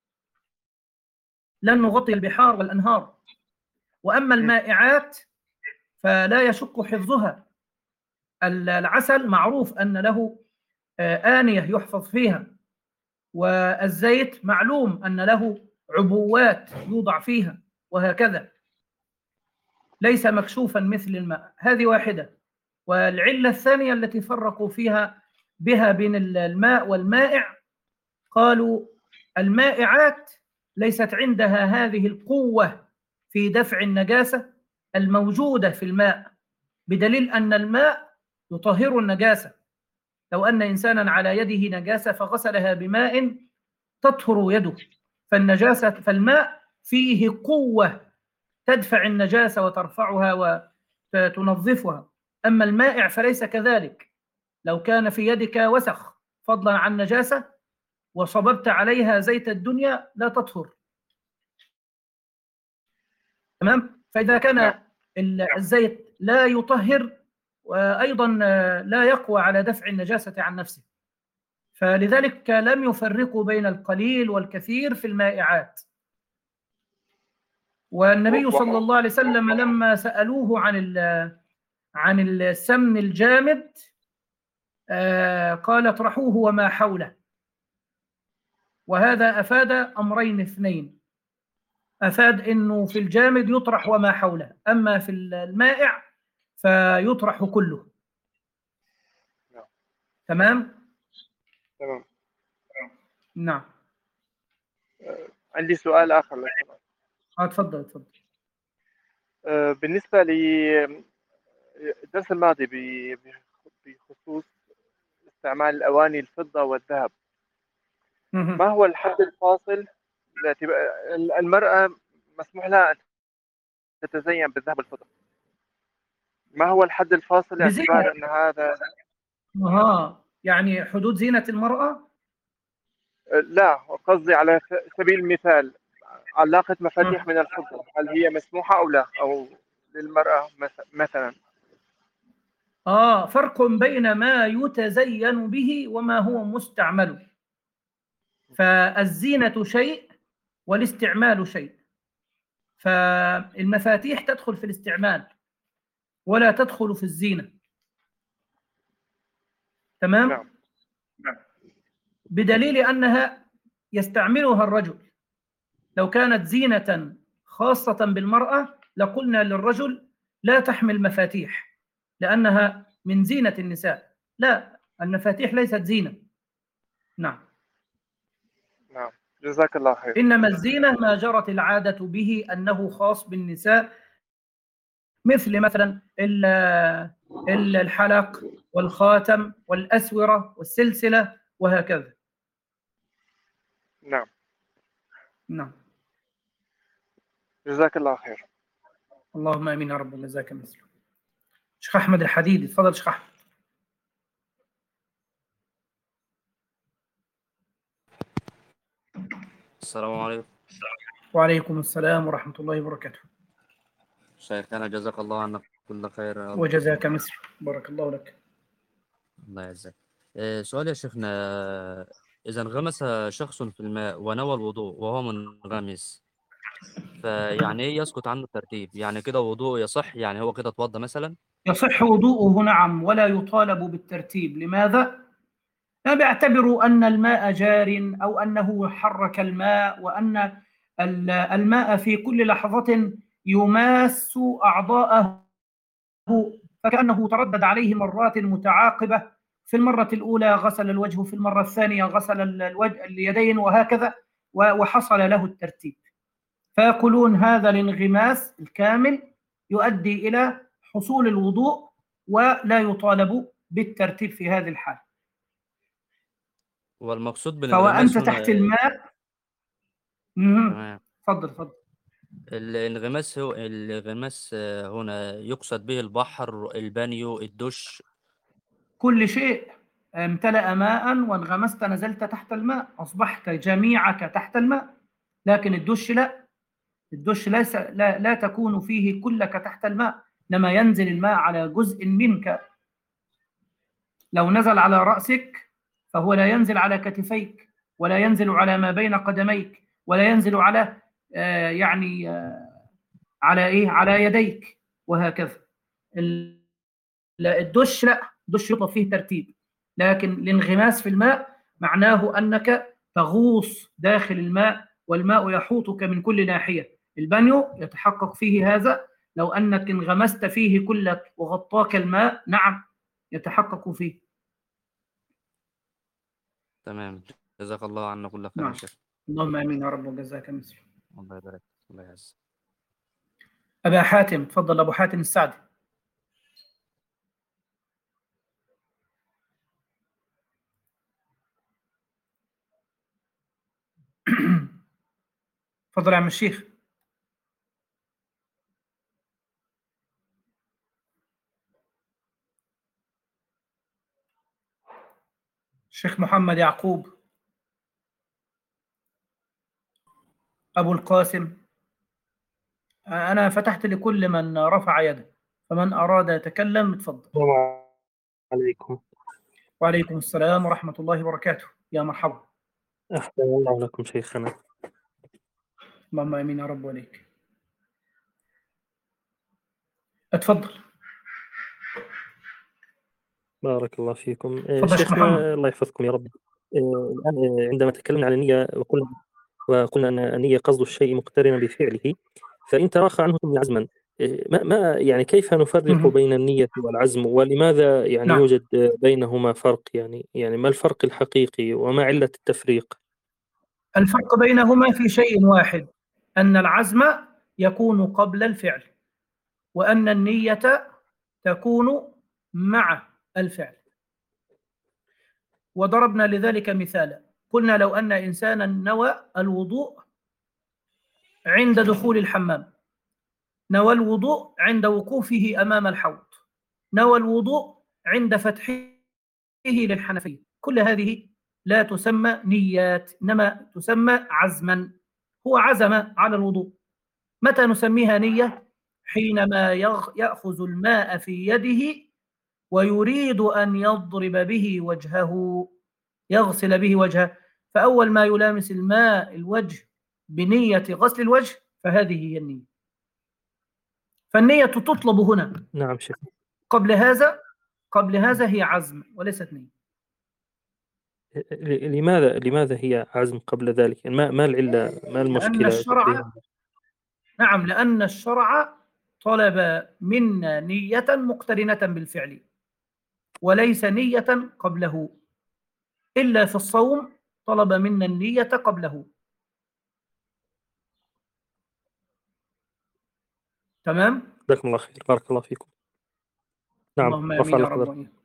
لن نغطي البحار والأنهار، وأما المائعات فلا يشق حفظها. العسل معروف أن له آنية يحفظ فيها، والزيت معلوم أن له عبوات يوضع فيها، وهكذا ليس مكشوفا مثل الماء. هذه واحدة. والعلة الثانية التي فرقوا فيها بها بين الماء والمائع، قالوا المائعات ليست عندها هذه القوة في دفع النجاسة الموجودة في الماء، بدليل أن الماء يطهر النجاسة. لو أن إنسانا على يده نجاسة فغسلها بماء تطهر يده، فالنجاسة فالماء فيه قوة تدفع النجاسة وترفعها وتنظفها. أما المائع فليس كذلك، لو كان في يدك وسخ فضلا عن نجاسة وصببت عليها زيت الدنيا لا تطهر. تمام؟ فإذا كان الزيت لا يطهر وأيضا لا يقوى على دفع النجاسة عن نفسه، فلذلك لم يفرقوا بين القليل والكثير في المائعات. والنبي صلى الله عليه وسلم لما سألوه عن عن السمن الجامد قال اطرحوه وما حوله، وهذا أفاد أمرين اثنين. أفاد أنه في الجامد يطرح وما حوله، أما في المائع فيطرح كله. تمام؟ تمام. نعم. عندي سؤال آخر لك. اه تفضل تفضل. بالنسبة للدرس الماضي بخصوص استعمال الأواني الفضة والذهب، ما هو الحد الفاصل؟ المرأة مسموح لها أن تتزين بالذهب والفضة، ما هو الحد الفاصل باعتبار أن هذا آه يعني حدود زينة المرأة؟ لا، قصدي على سبيل المثال علاقة مفاتيح من الفضة، هل هي مسموحة أو لا، أو للمرأة مثلا؟ آه فرق بين ما يتزين به وما هو مستعمل. فالزينة شيء والاستعمال شيء، فالمفاتيح تدخل في الاستعمال ولا تدخل في الزينة. تمام؟ نعم. بدليل أنها يستعملها الرجل. لو كانت زينة خاصة بالمرأة لقلنا للرجل لا تحمل مفاتيح لأنها من زينة النساء. لا، المفاتيح ليست زينة. نعم. نعم، جزاك الله خير. إنما الزينة ما جرت العادة به أنه خاص بالنساء، مثل مثلا الحلق والخاتم والأسورة والسلسلة وهكذا. نعم. نعم. جزاك الله خير. اللهم امين يا رب، جزاك مثله. شيخ احمد الحديدي، تفضل شيخ احمد. السلام عليكم. وعليكم السلام ورحمة الله وبركاته. شيخنا جزاك الله عنا كل خير. وجزاك مثله، بارك الله لك. الله يعزك. إيه، سؤال يا شيخنا، إذا انغمس شخص في الماء ونوى الوضوء وهو منغمس، فيعني إيه يسقط عنه الترتيب؟ يعني كده وضوء يصح؟ يعني هو كده اتوضى مثلا؟ يصح وضوءه نعم، ولا يطالب بالترتيب. لماذا؟ لا بيعتبروا أن الماء جار أو أنه حرك الماء، وأن الماء في كل لحظة يماس أعضاءه، فكأنه تردد عليه مرات متعاقبة. في المرة الأولى غسل الوجه، في المرة الثانية غسل الوجه اليدين وهكذا، وحصل له الترتيب. فيقولون هذا الانغماس الكامل يؤدي إلى حصول الوضوء ولا يطالب بالترتيب في هذه الحال. والمقصود بالانغماس فوأنت هنا تحت الماء. تمام. تفضل تفضل. الانغماس هو الانغماس هنا يقصد به البحر، البانيو، الدش، كل شيء امتلأ ماء وانغمست نزلت تحت الماء، أصبحت جميعك تحت الماء. لكن الدش لا، الدش ليس لا, لا تكون فيه كلك تحت الماء، لما ينزل الماء على جزء منك. لو نزل على رأسك فهو لا ينزل على كتفيك، ولا ينزل على ما بين قدميك، ولا ينزل على آه يعني آه على إيه على يديك وهكذا. الدش لا، الدش يطلب فيه ترتيب. لكن الانغماس في الماء معناه أنك تغوص داخل الماء والماء يحوطك من كل ناحية. البانيو يتحقق فيه هذا، لو أنك انغمست فيه كلك وغطاك الماء، نعم يتحقق فيه. تمام. جزاك الله عنا كل خير يا نعم. شيخ. اللهم امين يا رب، وجزاك مثله. الله يبارك. الله يعز. أبا حاتم، تفضل. أبو حاتم السعدي. تفضل يا عم الشيخ. الشيخ محمد يعقوب. أبو القاسم. أنا فتحت لكل من رفع يده، فمن أراد يتكلم تفضل. السلام عليكم. وعليكم السلام ورحمة الله وبركاته. يا مرحبا. أحسن الله لكم شيخنا. اللهم آمين يا رب وليك. اتفضل. بارك الله فيكم. تفضل شيخ محمد. شيخنا الله يحفظكم يا رب. الآن عندما تكلمنا عن النية وقلنا وقلنا أن النية قصد الشيء مقترنا بفعله، فإن تراخى عنه عزما، ما ما يعني كيف نفرق بين النية والعزم، ولماذا يعني نعم. يوجد بينهما فرق؟ يعني يعني ما الفرق الحقيقي وما علة التفريق؟ الفرق بينهما في شيء واحد، أن العزم يكون قبل الفعل، وأن النية تكون مع الفعل. وضربنا لذلك مثالا، قلنا لو أن إنسانا نوى الوضوء عند دخول الحمام، نوى الوضوء عند وقوفه أمام الحوض، نوى الوضوء عند فتحه للحنفية، كل هذه لا تسمى نيات، إنما تسمى عزما. هو عزم على الوضوء. متى نسميها نية؟ حينما يأخذ الماء في يده ويريد أن يضرب به وجهه، يغسل به وجهه، فأول ما يلامس الماء الوجه بنية غسل الوجه فهذه هي النية. فالنية تطلب هنا. نعم شيخ. قبل هذا قبل هذا هي عزم وليست نية. ل- لماذا لماذا هي عزم قبل ذلك؟ يعني ما ما العلة، ما لأن المشكلة الشرع تقريبا؟ نعم لأن الشرع طلب منا نية مقترنة بالفعل، وليس نية قبله، إلا في الصوم طلب منا النية قبله. تمام؟ جزاكم الله خير، بارك الله فيكم. نعم، اللهم رفع آمين يا الله رب قدركم. وإياك.